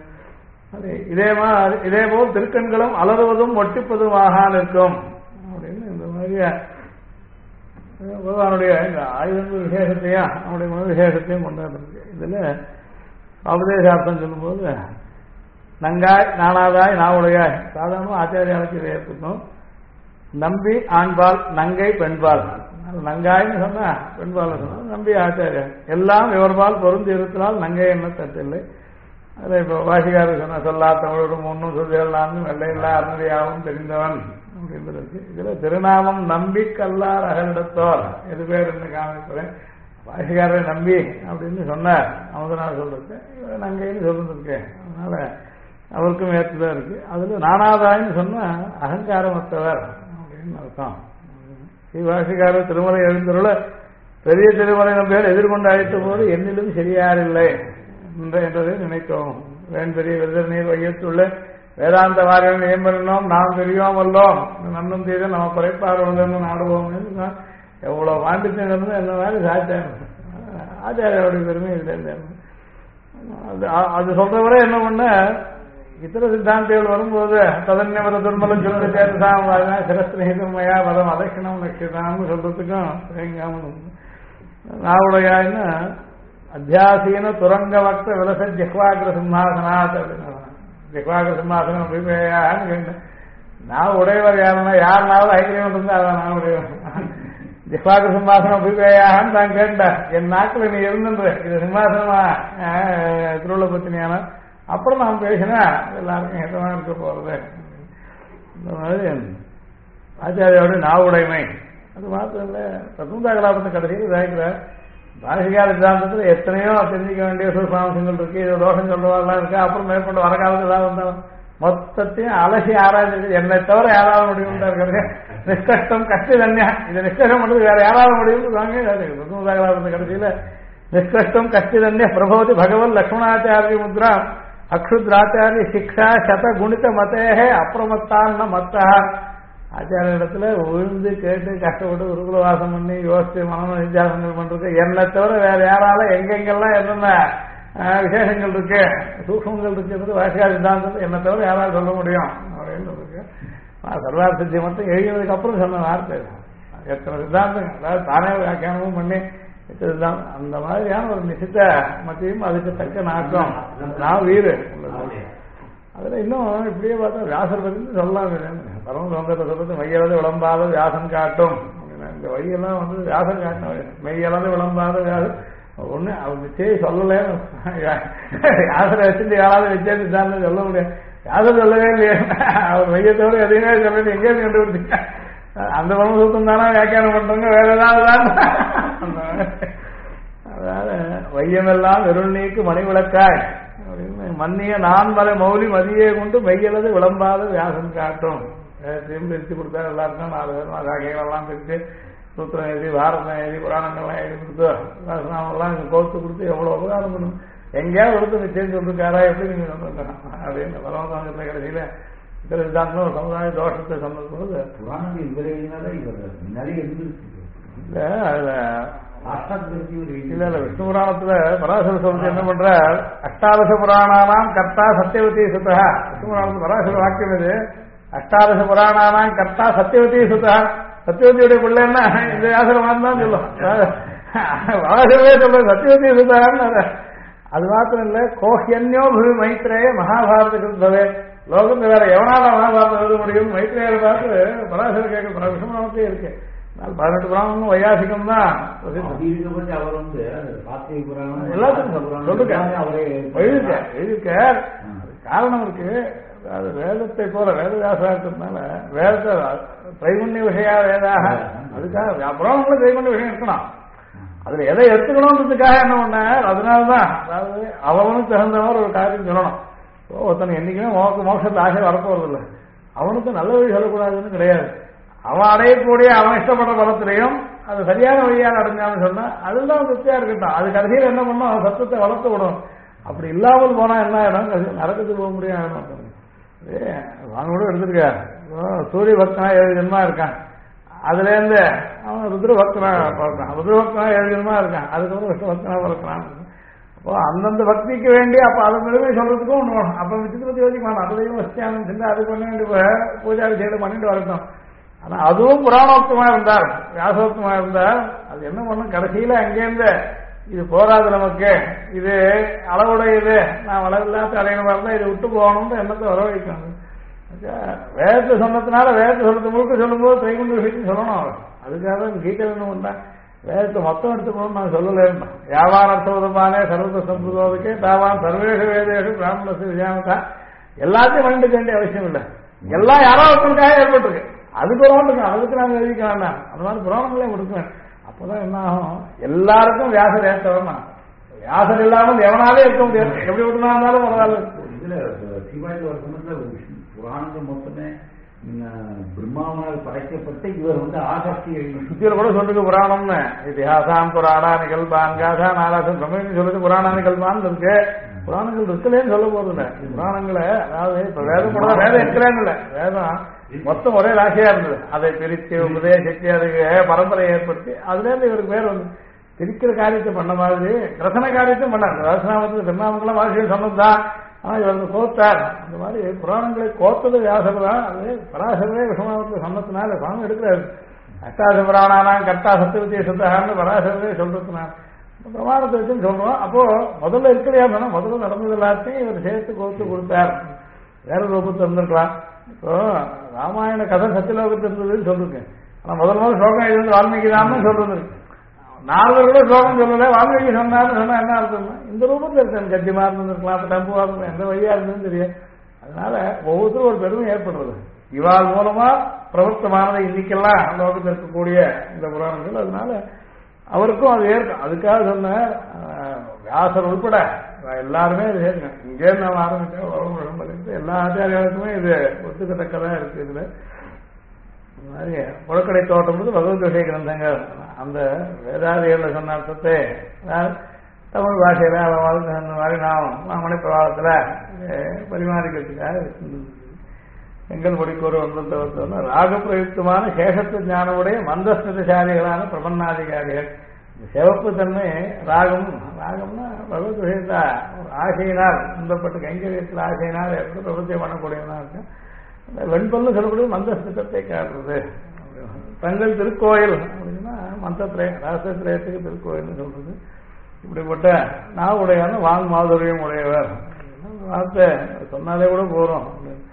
இதே போல் திருக்கண்களும் அலறுவதும் ஒட்டிப்பதுமாக இருக்கும் அப்படின்னு இந்த மாதிரி பகவானுடைய ஆயுதங்கள் விசேஷத்தையும் அவனுடைய மன விசேஷத்தையும் கொண்டாடுறது. இதுல உபதேசார்த்தம் சொல்லும்போது நங்காய் நானாதாய் நாவுடையாய் சாதாரண ஆச்சாரியாளுக்கு இதை ஏற்படும். நம்பி ஆண்பால் நங்கை பெண்பால் நங்காய்னு சொன்னா பெண்பால் சொன்னா நம்பி ஆச்சாரியா எல்லாம் இவர்பால் பொருந்தி இருத்தினால் நங்கை என்ன தட்டில்லை. அதில் இப்போ வாசிகாரர் சொன்ன சொல்லா தமிழோடும் ஒன்றும் சொல்லிடலான்னு வெள்ளையில்லா அருணதியாகவும் தெரிந்தவன் அப்படின்றது இருக்கு. இதுல திருநாமம் நம்பி கல்லார் அகலிடத்தோர் எது பேர் என்று காமிக்கிறேன். வாசிகாரரை நம்பி அப்படின்னு சொன்னார் அமுதனார் சொல்றது நங்கைன்னு சொல்லிருக்கு. அதனால அவருக்கும் ஏற்றுதான் இருக்கு. அதுல நானாதாயின்னு சொன்னா அகங்காரமற்றவர் அர்த்தம். ஸ்ரீபாஷிகாரர் திருமலை எழுந்துள்ள பெரிய திருமலை நம்பியால் எதிர்கொண்டு அழைத்த போது என்னிலும் சரியாரில்லை என்றதை நினைக்கவும். வேன் பெரிய வெதர் நீர் வையத்துள்ள வேதாந்த வாரியம் நியமனம் நாம் தெரியோம் வல்லோம் நன்னும் தீர நம்ம குறைப்பார்வம் நாடுவோம். எவ்வளவு பாண்டித்யம் இருந்து என்ன மாதிரி சாச்சார் ஆச்சாரியோடைய பெருமை இல்லை. அது சொல்ற விட என்ன பண்ண இத்தர சித்தாந்திகள் வரும்போது ததன்யவர துர்மலம் சொல்ல சேர்ந்தாம் சிரஸ்நேகமையா வரம் அதட்சிணம் நட்சத்திரம்னு சொல்றதுக்கும் நாவுடையான்னு அத்தியாசீன துரங்க வக்த விலச ஜெஹ்வாகிர சிம்மாசனாத் அப்படின்னு ஜெஹ்வாகிர சிம்மாசனம் அபிமேயான்னு கேட்டேன். நான் உடையவர் யாருன்னா யாருனாவது ஐக்கியம் இருந்தா அதான் நான் உடையவர். ஜெஹ்வாகிர சிம்மாசனம் அபிமேயான்னு தான் கேட்டேன். என் நாக்கில் நீ இருந்துன்ற இது சிம்மாசனமா திருவிழா பத்தினியான அப்புறம் நான் பேசினா எல்லாருக்கும் எதனா இருக்க போறது. இந்த மாதிரி ஆச்சாரியோட நாவுடைமை அது மாத்திரம் இல்லை. தத்துவதா கலாபத்தை கடைசியில் இதாகிற பாஷிகார சித்தாந்தத்தில் எத்தனையோ தெரிஞ்சிக்க வேண்டிய சூழ்நாம்சங்கள் இருக்கு. இது தோஷம் சொல்றவாள்லாம் இருக்கு. அப்புறம் மேற்கொண்டு வர காலத்தில் ஏதாவது வந்தாலும் மொத்தத்தையும் அலசி ஆராய்ச்சி என்னை தவிர யாராவது முடியும் இருக்காரு. நிஷ்கஷ்டம் கஷ்ட தன்யா இதை நிஷ்கஷ்டம் பண்றது வேற யாராவது முடியும் வாங்க. தத்துவதா கலாபத்தை கடைசியில நிஷ்கஷ்டம் கஷ்ட தன்யா பிரபவதி பகவன் லக்ஷ்மணாச்சாரிய முத்ரா அக்ஷுத்ராச்சாரிய சிக்ஷா சத குணித மதேகே அப்பிரமத்தான் மத்தா. ஆச்சாரிய இடத்துல விழுந்து கேட்டு கஷ்டப்பட்டு உருகுல வாசம் பண்ணி யோசிச்சு மனநல நித்தியாசனங்கள் பண்றது என்னை தவிர வேற யாரால எங்கெங்கெல்லாம் என்னென்ன விசேஷங்கள் இருக்கு சூக்ஷங்கள் இருக்குன்றது வாசிகா சித்தாந்தத்தை என்னை தவிர யாராவது சொல்ல முடியும் அப்படின்னு இருக்கு. சர்வார்த்த சித்தி மட்டும் எழுதினதுக்கு அப்புறம் சொன்ன வார்த்தை எத்தனை சித்தாந்தங்கள் அதாவது தானே வியாக்கியானமும் பண்ணி அந்த மாதிரியான ஒரு நிசித்த மத்தியும் அதுக்கு தக்க நாக்கம் நான் வீடு அதுல இன்னும் இப்படியே பார்த்தா வியாசர் பத்தி சொல்லலாம். பரம சௌந்தர சொல்றது மையளந்து விளம்பாத வியாசன் காட்டும். இந்த வழியெல்லாம் வந்து வியாசன் காட்டும் மெய்யளந்து விளம்பாத வியாசம் ஒண்ணு அவர் நிச்சயம் சொல்லல. வியாசரை வச்சுட்டு யாராவது நிச்சயம் சொல்ல முடியாது. யாசர் சொல்லவே இல்லையே. அவர் மையத்தோடு எதையுமே சொல்ல எங்கேயும் கண்டுபிடிச்சிங்க. அந்த பரமசூத்தம் தானே வியாக்கியானம் பண்றவங்க வேற ஏதாவது தான். அதாவது வையமெல்லாம் வெருள் நீக்கு மணி விளக்காய் அப்படின்னு மன்னிய நான்மலை மௌலி மதியை கொண்டு மெய்யளது விளம்பாத வியாசம் காட்டும். பிரித்து கொடுத்தா எல்லாருக்கும் 4 பேரும் அதாகைகளெல்லாம் பிரித்து சூத்திரம் எழுதி பாரதம் எழுதி புராணங்கள்லாம் எழுதி கொடுத்து எல்லாம் கோர்த்து கொடுத்து எவ்வளவு உபகாரம் பண்ணும். எங்கேயாவது கொடுத்து நிச்சயம் சொல்லிருக்காரா எப்படி நீங்க சொல்லிருக்கலாம் அப்படின்னு பரமசாமி கடைசியில இத்தனை சித்தாந்தம் சமுதாய தோஷத்தை சொன்னது புராணம் முன்னாடி இல்ல அதுல இல்ல விஷ்ணு புராணத்துல பராசர சொல்றது என்ன பண்ற அஷ்டாதச புராணானாம் கர்த்தா சத்தியவதி சுதா. விஷ்ணு புராணத்துல பராசர வாக்கியம் இது. அஷ்டாதச புராணானாம் கர்த்தா சத்தியவதி சுதா. சத்தியவதியுடைய பிள்ளைன்னா இந்த ஆசிரமான் தான் சொல்லும். பராசரவே சொல்ற சத்தியவதி சுதான்னு. அது மாத்திரம் இல்ல கோஹ்யன்யோ புவி மைத்ரேய மகாபாரத கிருத்தவே லோகத்துல வேற எவனால மகாபாரதம் எழுத முடியும் மைத்ரேயரை பார்த்து பராசர கேட்க விஷ்ணு புராணத்திலே இருக்கு. 18 புராணம் வையாசிகம் தான். அவர் வந்து எல்லாத்துக்கும் சொல்லுங்க எழுதிக்க காரணம் இருக்கு. அது வேதத்தை போல வேதவியாசா இருக்கிறதுனால வேதத்தை திரைகுண்ய விஷயா வேதாக அதுக்காக புராணங்களும் திரைகுண்ய விஷயம் இருக்கணும். அதுல எதை எடுத்துக்கணும்ன்றதுக்காக என்ன பண்ண அதனாலதான் அதாவது அவனுக்கு தகுந்த மாதிரி ஒரு காரியம் சொல்லணும். ஒருத்தனை என்னைக்குமே மோட்சத்தை ஆசை வரப்போறதில்லை. அவனுக்கு நல்ல வழி சொல்லக்கூடாதுன்னு கிடையாது. அவன் அடையக்கூடிய அவன் இஷ்டப்படுற பலத்திலையும் அது சரியான வழியாக அடைஞ்சான்னு சொன்னா அதுதான் திருப்தியா இருக்கட்டும். அது கடைசியில் என்ன பண்ணும் அவன் சத்தத்தை வளர்த்து விடும். அப்படி இல்லாமல் போனா என்ன ஆயிடும் நரக்கத்துக்கு போக முடியும் ஆயிடும். வாங்க கூட எடுத்துருக்காரு சூரிய பக்தனா 7 ஜென்மா இருக்கான். அதுல இருந்து அவன் ருத்ர பக்தனா பார்க்கிறான். ருத்ர பக்தனா 7 ஜென்மா இருக்கான். அதுக்கப்புறம் விஷ்ணு பக்தனா பார்க்கிறான். அப்போ அந்தந்த பக்திக்கு வேண்டி அப்ப அதை பெருமை சொல்றதுக்கும் ஒண்ணு வேணும். அப்ப விசித்திரத்தை யோசிக்கலாம். அதையும் வசதியானம் செஞ்சு அது பண்ண வேண்டிய பூஜா விஷயத்தை பண்ணிட்டு வரட்டும். ஆனா அதுவும் புராணோக்தமா இருந்தார் வியாசோக்தமா இருந்தார். அது என்ன பண்ணும் கடைசியில அங்கேருந்து இது போராது நமக்கு இது அளவுடையது நான் அளவில்லாத அடையணுமா இருந்தா இதை விட்டு போகணும்னு எண்ணத்தை வரவழைக்கணும். வேதத்தை சொன்னதுனால வேதத்தை சொல்றது முழுக்க சொல்லும் போது தைகுண்ட விஷயத்தையும் சொல்லணும். அவர் அதுக்காக தான் கீதை என்ன பண்ணா வேதத்தை மொத்தம் எடுத்துக்கணும்னு நான் சொல்லலேன்னா யாவான் அர்த்தவதமானே சர்வத சம்பிரதோதுக்கே தாவான் சர்வேஷ வேதேஷு பிராமணசு விஜயானதா எல்லாத்தையும் பண்ணிட்டு வேண்டிய அவசியம் இல்லை. எல்லாம் யாராவது ஒருத்தருக்காக ஏற்பட்டிருக்கு. அதுக்கு ஒரு அதுக்கு நாங்கள் எழுதிக்க வேண்டாம். அந்த மாதிரி புராணங்களே கொடுக்குறேன். அப்பதான் என்ன ஆகும் எல்லாருக்கும் வியாசர் ஏற்றவன். வியாசர் இல்லாமல் எவனாலே இருக்க முடியாது. எப்படி விட்டுனா இருந்தாலும் பரவாயில்ல. இதுல சிவாயில் ஒரு சமயத்துல புராணங்கள் மொத்தமே பிரம்மாவனால் படைக்கப்பட்ட இவர் ஆகாஷ்டி சுத்தியில கூட சொல்லுங்க புராணம்னு இதிஹாசாம் புராணா நிகழ்பான் காசா நாலாசம் பிரம்மன் சொல்லுது புராணா நிகழ்பான் இருக்கு. புராணங்கள் இருக்கலேன்னு சொல்ல போறதில்ல. புராணங்களை அதாவது இப்ப வேதம் கூட வேதம் இருக்கிறேன்னு இல்ல, வேதம் மொத்தம் ஒரே ராசியா இருந்தது. அதை பிரித்து உபதேசித்து அதுக்கு பரம்பரை ஏற்படுத்தி அதுல இருந்து இவருக்கு பேர் வந்து பிரிக்கிற காரியத்தை பண்ண மாதிரி ரசன காரியத்தையும் பண்ணார். ரசனாமத்தில் திருநாமங்களாம் வாசியம் சொன்னதுதான். ஆனா இவருக்கு கோத்தார். அந்த மாதிரி புராணங்களை கோத்தது வியாசர் தான். அது பராசரவே விஷமாவத்தில் சொன்னதுனால சுவாமி எடுக்கிறாரு. அஷ்டாச புராணானாம் கர்த்தா சத்தியவத்திய சுத்தகான்னு பராசரவே சொல்றதுனால பிரமாணத்தை வச்சுன்னு சொல்றோம். அப்போ முதல்ல இருக்கிறதா சொன்னா முதல்ல நடந்தது எல்லாத்தையும் இவர் சேர்த்து கோத்து கொடுத்தார். வேற ரூபத்தில் இருந்திருக்கலாம். இப்போ ராமாயண கதை சத்தியலோகத்தில் இருந்ததுன்னு சொல்லிருக்கேன். ஆனா முதல் ஸ்லோகம் இது வந்து வால்மீகி தான் சொல்றது. நால்வர் கூட ஸ்லோகம் சொல்லல, வால்மீகி சொன்னார்னு சொன்னா என்ன அர்த்தம்? இந்த ரூபத்தில் இருக்கேன். கத்தியமா இருந்திருக்கலாம், அப்ப டம்புவா இருந்தேன், எந்த வழியா இருந்ததுன்னு தெரியும். அதனால ஒவ்வொருத்தரும் ஒரு பெருமை ஏற்படுறது. இவாள் மூலமா பிரவர்த்தமானதை இன்னைக்கெல்லாம் லோகத்தில் இருக்கக்கூடிய இந்த புராணங்கள். அதனால அவருக்கும் அது ஏற்கும். அதுக்காக சொன்ன வியாசர் உள்பட எல்லாருமே இது ஏற்கும். இங்கே நான் ஆரம்பிச்சேன் எல்லா ஆச்சாரியாளுக்குமே இது ஒத்துக்கத்தக்கதா இருக்கு. இதுல இந்த மாதிரி புழக்கடை தோட்டம் பகவத் விஷய கிரந்தங்கள் அந்த வேதாதிகள்ல சொன்ன அர்த்தத்தை தமிழ் பாஷையில அந்த மாதிரி நாம் மணி பிரபாவத்துல பரிமாறிக்கிறதுக்காக எங்கள் படிக்கோரு ஒன்று ராகப்பிரயுக்தமான சேஷத்து ஞானமுடைய மந்தஸ்மிருதிசாலிகளான பிரபன்னாதிகாரிகள். சிவப்பு தன்மை ராகம், ராகம்னா பகவத் விஷயத்தா ஆசையினால் உந்தப்பட்ட கைங்கரியத்தில் ஆசையினால் எப்படி பிரபத்தியம் பண்ணக்கூடியவனா இருக்கு. வெண்பல்னு சொல்லக்கூடிய மந்தஸ்மிருதத்தை காட்டுறது. தங்கள் திருக்கோயில் அப்படின்னா மந்திரத்திரயம் ராசத்திரயத்துக்கு திருக்கோயில்னு சொல்றது. இப்படிப்பட்ட நான் உடையான வாங் மாதுரியம் உடையவர் வார்த்தை சொன்னாலே கூட போறோம்.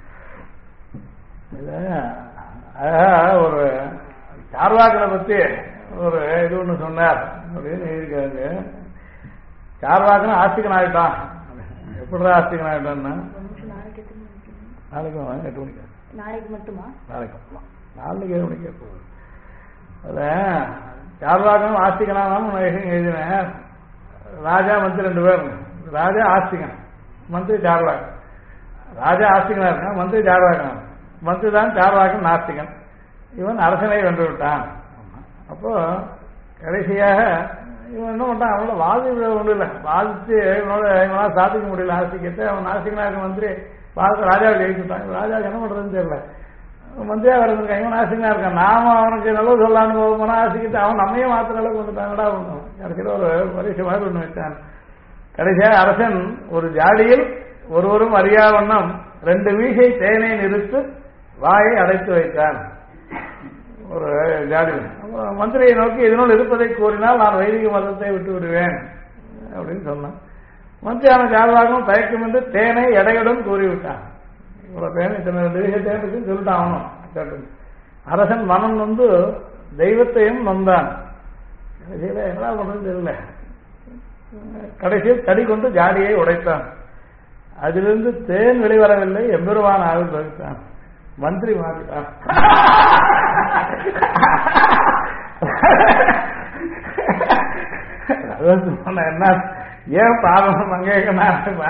ஒரு சார்வாக்களை பத்தி ஒரு இது ஒண்ணு சொன்னார் அப்படின்னு எழுதியிருக்காங்க. சார்வாக்கனா ஆஸ்திகன் ஆகிட்டான். எப்படிதான் ஆஸ்திகன் ஆகிட்டான்னா நாளைக்கு 8 மணிக்கு நாளைக்கு மட்டுமா நாளைக்கு 7 மணிக்கு போகுது. அதுல சார்வாக்கனும் ஆஸ்திகனாலும் எழுதினேன். ராஜா மந்திரி 2 பேர். ராஜா ஆஸ்திகன், மந்திரி சார்வாக்கன். ராஜா ஆஸ்திகனா இருக்கான், மந்திரி சார்வாக்கன். மந்திரி தான் சார்வாக்கன் நாஸ்திகன். இவன் அரசனை வென்று விட்டான். அப்போ கடைசியாக இவன் என்ன பண்ணான், அவனோட வாதி ஒன்றும் இல்லை, வாதிச்சு இவனால சாதிக்க முடியல ஆஸ்திகத்தை. அவன் நாஸ்திகனா இருக்க மந்திரி பாரத ராஜாவை ஜெயிச்சுட்டான். ராஜாவுக்கு என்ன பண்றதுன்னு தெரியல. மந்திரியா வரதுங்க இவன் ஆசிரியனா இருக்கான். நாம அவனுக்கு நல்லது சொல்லான்னு போனா ஆசிக்கிட்டு அவன் நம்மையே மாத்திர அளவுக்கு வந்துட்டாங்கடா. ஒண்ணும் கடைசியில் ஒரு பரிசு மாதிரி ஒண்ணு வச்சான். கடைசியாக அரசன் ஒரு ஜாடியில் ஒருவரும் அறியா வண்ணம் 2 வீசை தேனை நிறுத்து வாயை அடைத்து வைத்தான். ஒரு ஜாடியில் மந்திரியை நோக்கி இதனுள் இருப்பதை கூறினால் நான் வைதிக மதத்தை விட்டு விடுவேன் அப்படின்னு சொன்னான். மந்திரியான சார்வாகவும் தயக்கம் என்று தேனை எடையுடன் கூறிவிட்டான். இவ்வளவு தேனை இத்தனை 2 வீசை தேன் இருக்குன்னு சொல்லிட்டான் அவனும். அரசன் மனம் வந்து தெய்வத்தையும் நொந்தான். கடைசியில என்ன பண்றதுன்னு தெரியல. கடைசியில் தடி கொண்டு ஜாடியை உடைத்தான். அதிலிருந்து தேன் வெளிவரவில்லை. எம்பெருவான் ஆவில் வகித்தான். மந்திரி மாறிட்டான். என்ன ஏன் பாதம் அங்கேனா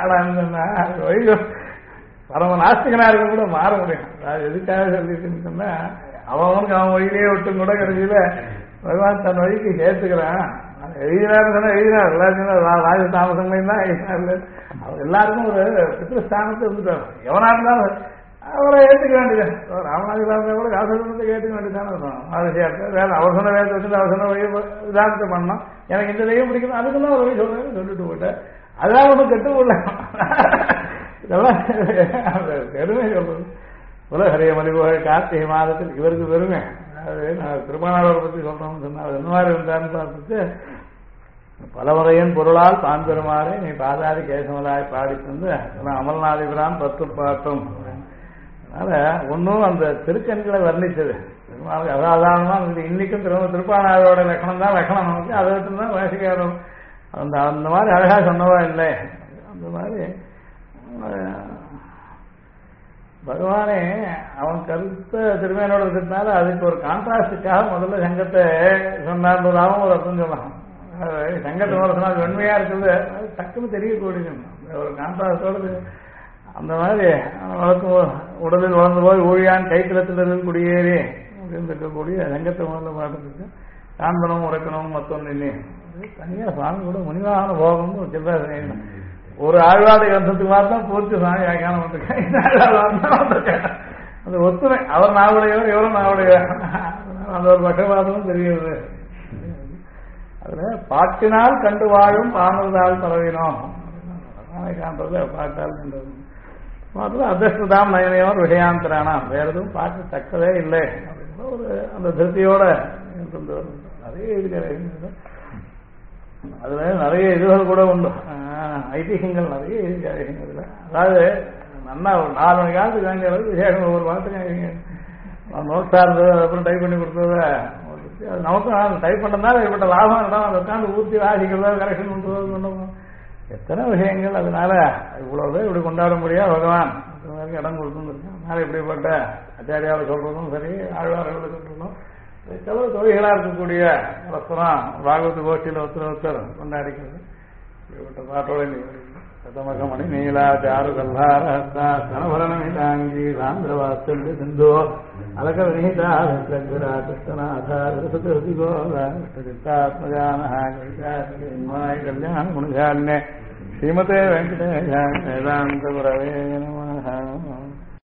பரம நாஸ்திகனா இருக்க கூட மாற முடியும். அது எதுக்காக சொல்லிட்டு சொன்னா அவனுக்கு அவன் வழியிலேயே விட்டும் கூட கடைசியில பகவான் தன் வழிக்கு சேர்த்துக்கிறான். எழுதினாரு சொன்னா எழுதினார். எல்லாருக்கும் ராஜ தாமசங்களையும் தான் எழுதினார். அவர் எல்லாருக்கும் ஒரு பித்திருஸ்தானத்தை இருந்துட்டார். எவனா இருந்தாலும் அவரை ஏற்றுக்க வேண்டியது. ராமநாதன் கூட காசத்தை கேட்டுக்க வேண்டியதானே இருக்கும். வேலை அவர் சொன்ன வேலை வச்சுட்டு அவர் சொன்ன வழி விதானத்தை பண்ணோம். எனக்கு இந்த தெய்வம் பிடிக்கணும் அதுக்குதான் ஒரு வழி சொல்றேன்னு சொல்லிட்டு போயிட்டேன். அதெல்லாம் ஒன்றும் கெட்டுக்கொள்ள இதெல்லாம் பெருமை சொல்றது. உலகரிய மலிபோக கார்த்திகை மாதத்தில் இவருக்கு பெருமை. அதாவது நான் திருமணாளரை பற்றி சொல்றோம்னு சொன்னா என்ன மாதிரி இருந்தான்னு பார்த்துட்டு பலவரையன் பொருளால் தான் பெருமாறே நீ பாதாதி கேசமலாய் பாடி தந்து அமல்நாதிபிரான் 10 பாட்டும். அதனால ஒன்னும் அந்த திருக்கண்களை வர்ணிச்சது அசாதாரணமா இன்னைக்கும் திருப்பாணாரோட லட்சணம் தான் லட்சணம் நமக்கு. அதை விட்டு தான் வாசிக்காரம் அந்த அந்த மாதிரி அழகா சொன்னவா இல்லை. அந்த மாதிரி பகவானே அவன் கருத்தை திருமையோட இருக்கிறதுனால அதுக்கு ஒரு கான்ட்ராஸ்டுக்காக முதல்ல சங்கத்தை சொன்னார்ன்றதாகவும் ஒரு அர்த்தம் சொல்லலாம். சங்கத்தை சொன்னா வெண்மையா இருக்குது டக்குன்னு தெரியக்கூடியது. ஒரு கான்ட்ராஸ்டோடு அந்த மாதிரி வளர்க்கும் உடலில் வளர்ந்து போய் ஊழியான் கைத்தளத்தில் குடியேறி அப்படின்னு இருக்கக்கூடிய ரங்கத்தை முதல்ல பாட்டுருக்கு. காண்பனும் உரைக்கணும் மத்தொன்னு இல்லை தனியா சுவாமி கூட முனிவாகன போகணும்னு சொல்றாரு. ஒரு ஆழ்வாடு கிரந்தத்துக்கு மாத்தான் பூர்த்தி சுவாமி வியாக்கியானம் வந்திருக்கேன். அந்த ஒத்துமை அவர் நாவுடையவர் இவரும் நாவுடையவர் அந்த ஒரு பக்கவாதமும் தெரியுது. அதுல பாட்டினால் கண்டு வாழும் பாமதால் பரவினோம் காண்றது பாட்டால் கண்டது மாத்திரம் அதிர்ஷ்டதாம் நயனையோர் விஷயாந்தரானாம் வேற எதுவும் பார்க்க தக்கதே இல்லை அப்படின்ற ஒரு அந்த திருப்தியோட நிறைய இருக்கிற அதுல நிறைய இதுகள் கூட உண்டு. ஐதிகங்கள் நிறைய ஐதிகங்கள். அதாவது நல்லா ஒரு 4 மணி காலத்துக்கு வேண்டிய அளவுக்கு விசேஷம் ஒவ்வொரு பாட்டுக்கு நோட் சார்ந்தது அப்புறம் டைப் பண்ணி கொடுத்தது அது நமக்கும் டைப் பண்ணதுனால ஏற்பட்ட லாபம் இடம் அதை உட்காந்து ஊற்றி வாசிக்கிறதோ கரெக்ஷன் பண்ணுறது எத்தனை விஷயங்கள். அதனால இவ்வளவு இப்படி கொண்டாட முடியாது பகவான் இடம் கொடுத்துருக்கேன். அதனால இப்படிப்பட்ட ஆச்சாரியாவை சொல்றதும் சரி ஆழ்வார்கள் சொல்றதும் சில தொழில்களா இருக்கக்கூடிய ரசனம் பாகவத கோஷ்டியில் ஒருத்தர் கொண்டாடிக்கிறது. இப்படிப்பட்ட பாட்டோட சதமகமணி நீலா சாரு கல்லாரா கனபரணமிதாங்கி சாந்திரவாசல்ய சிந்தோ அலக வினீதா கிருஷ்ணநாதாத்மஜான கல்யாண குணஜான்ய ஸ்ரீமதே வெங்கடேஷ வேதாந்த குரவே நமः.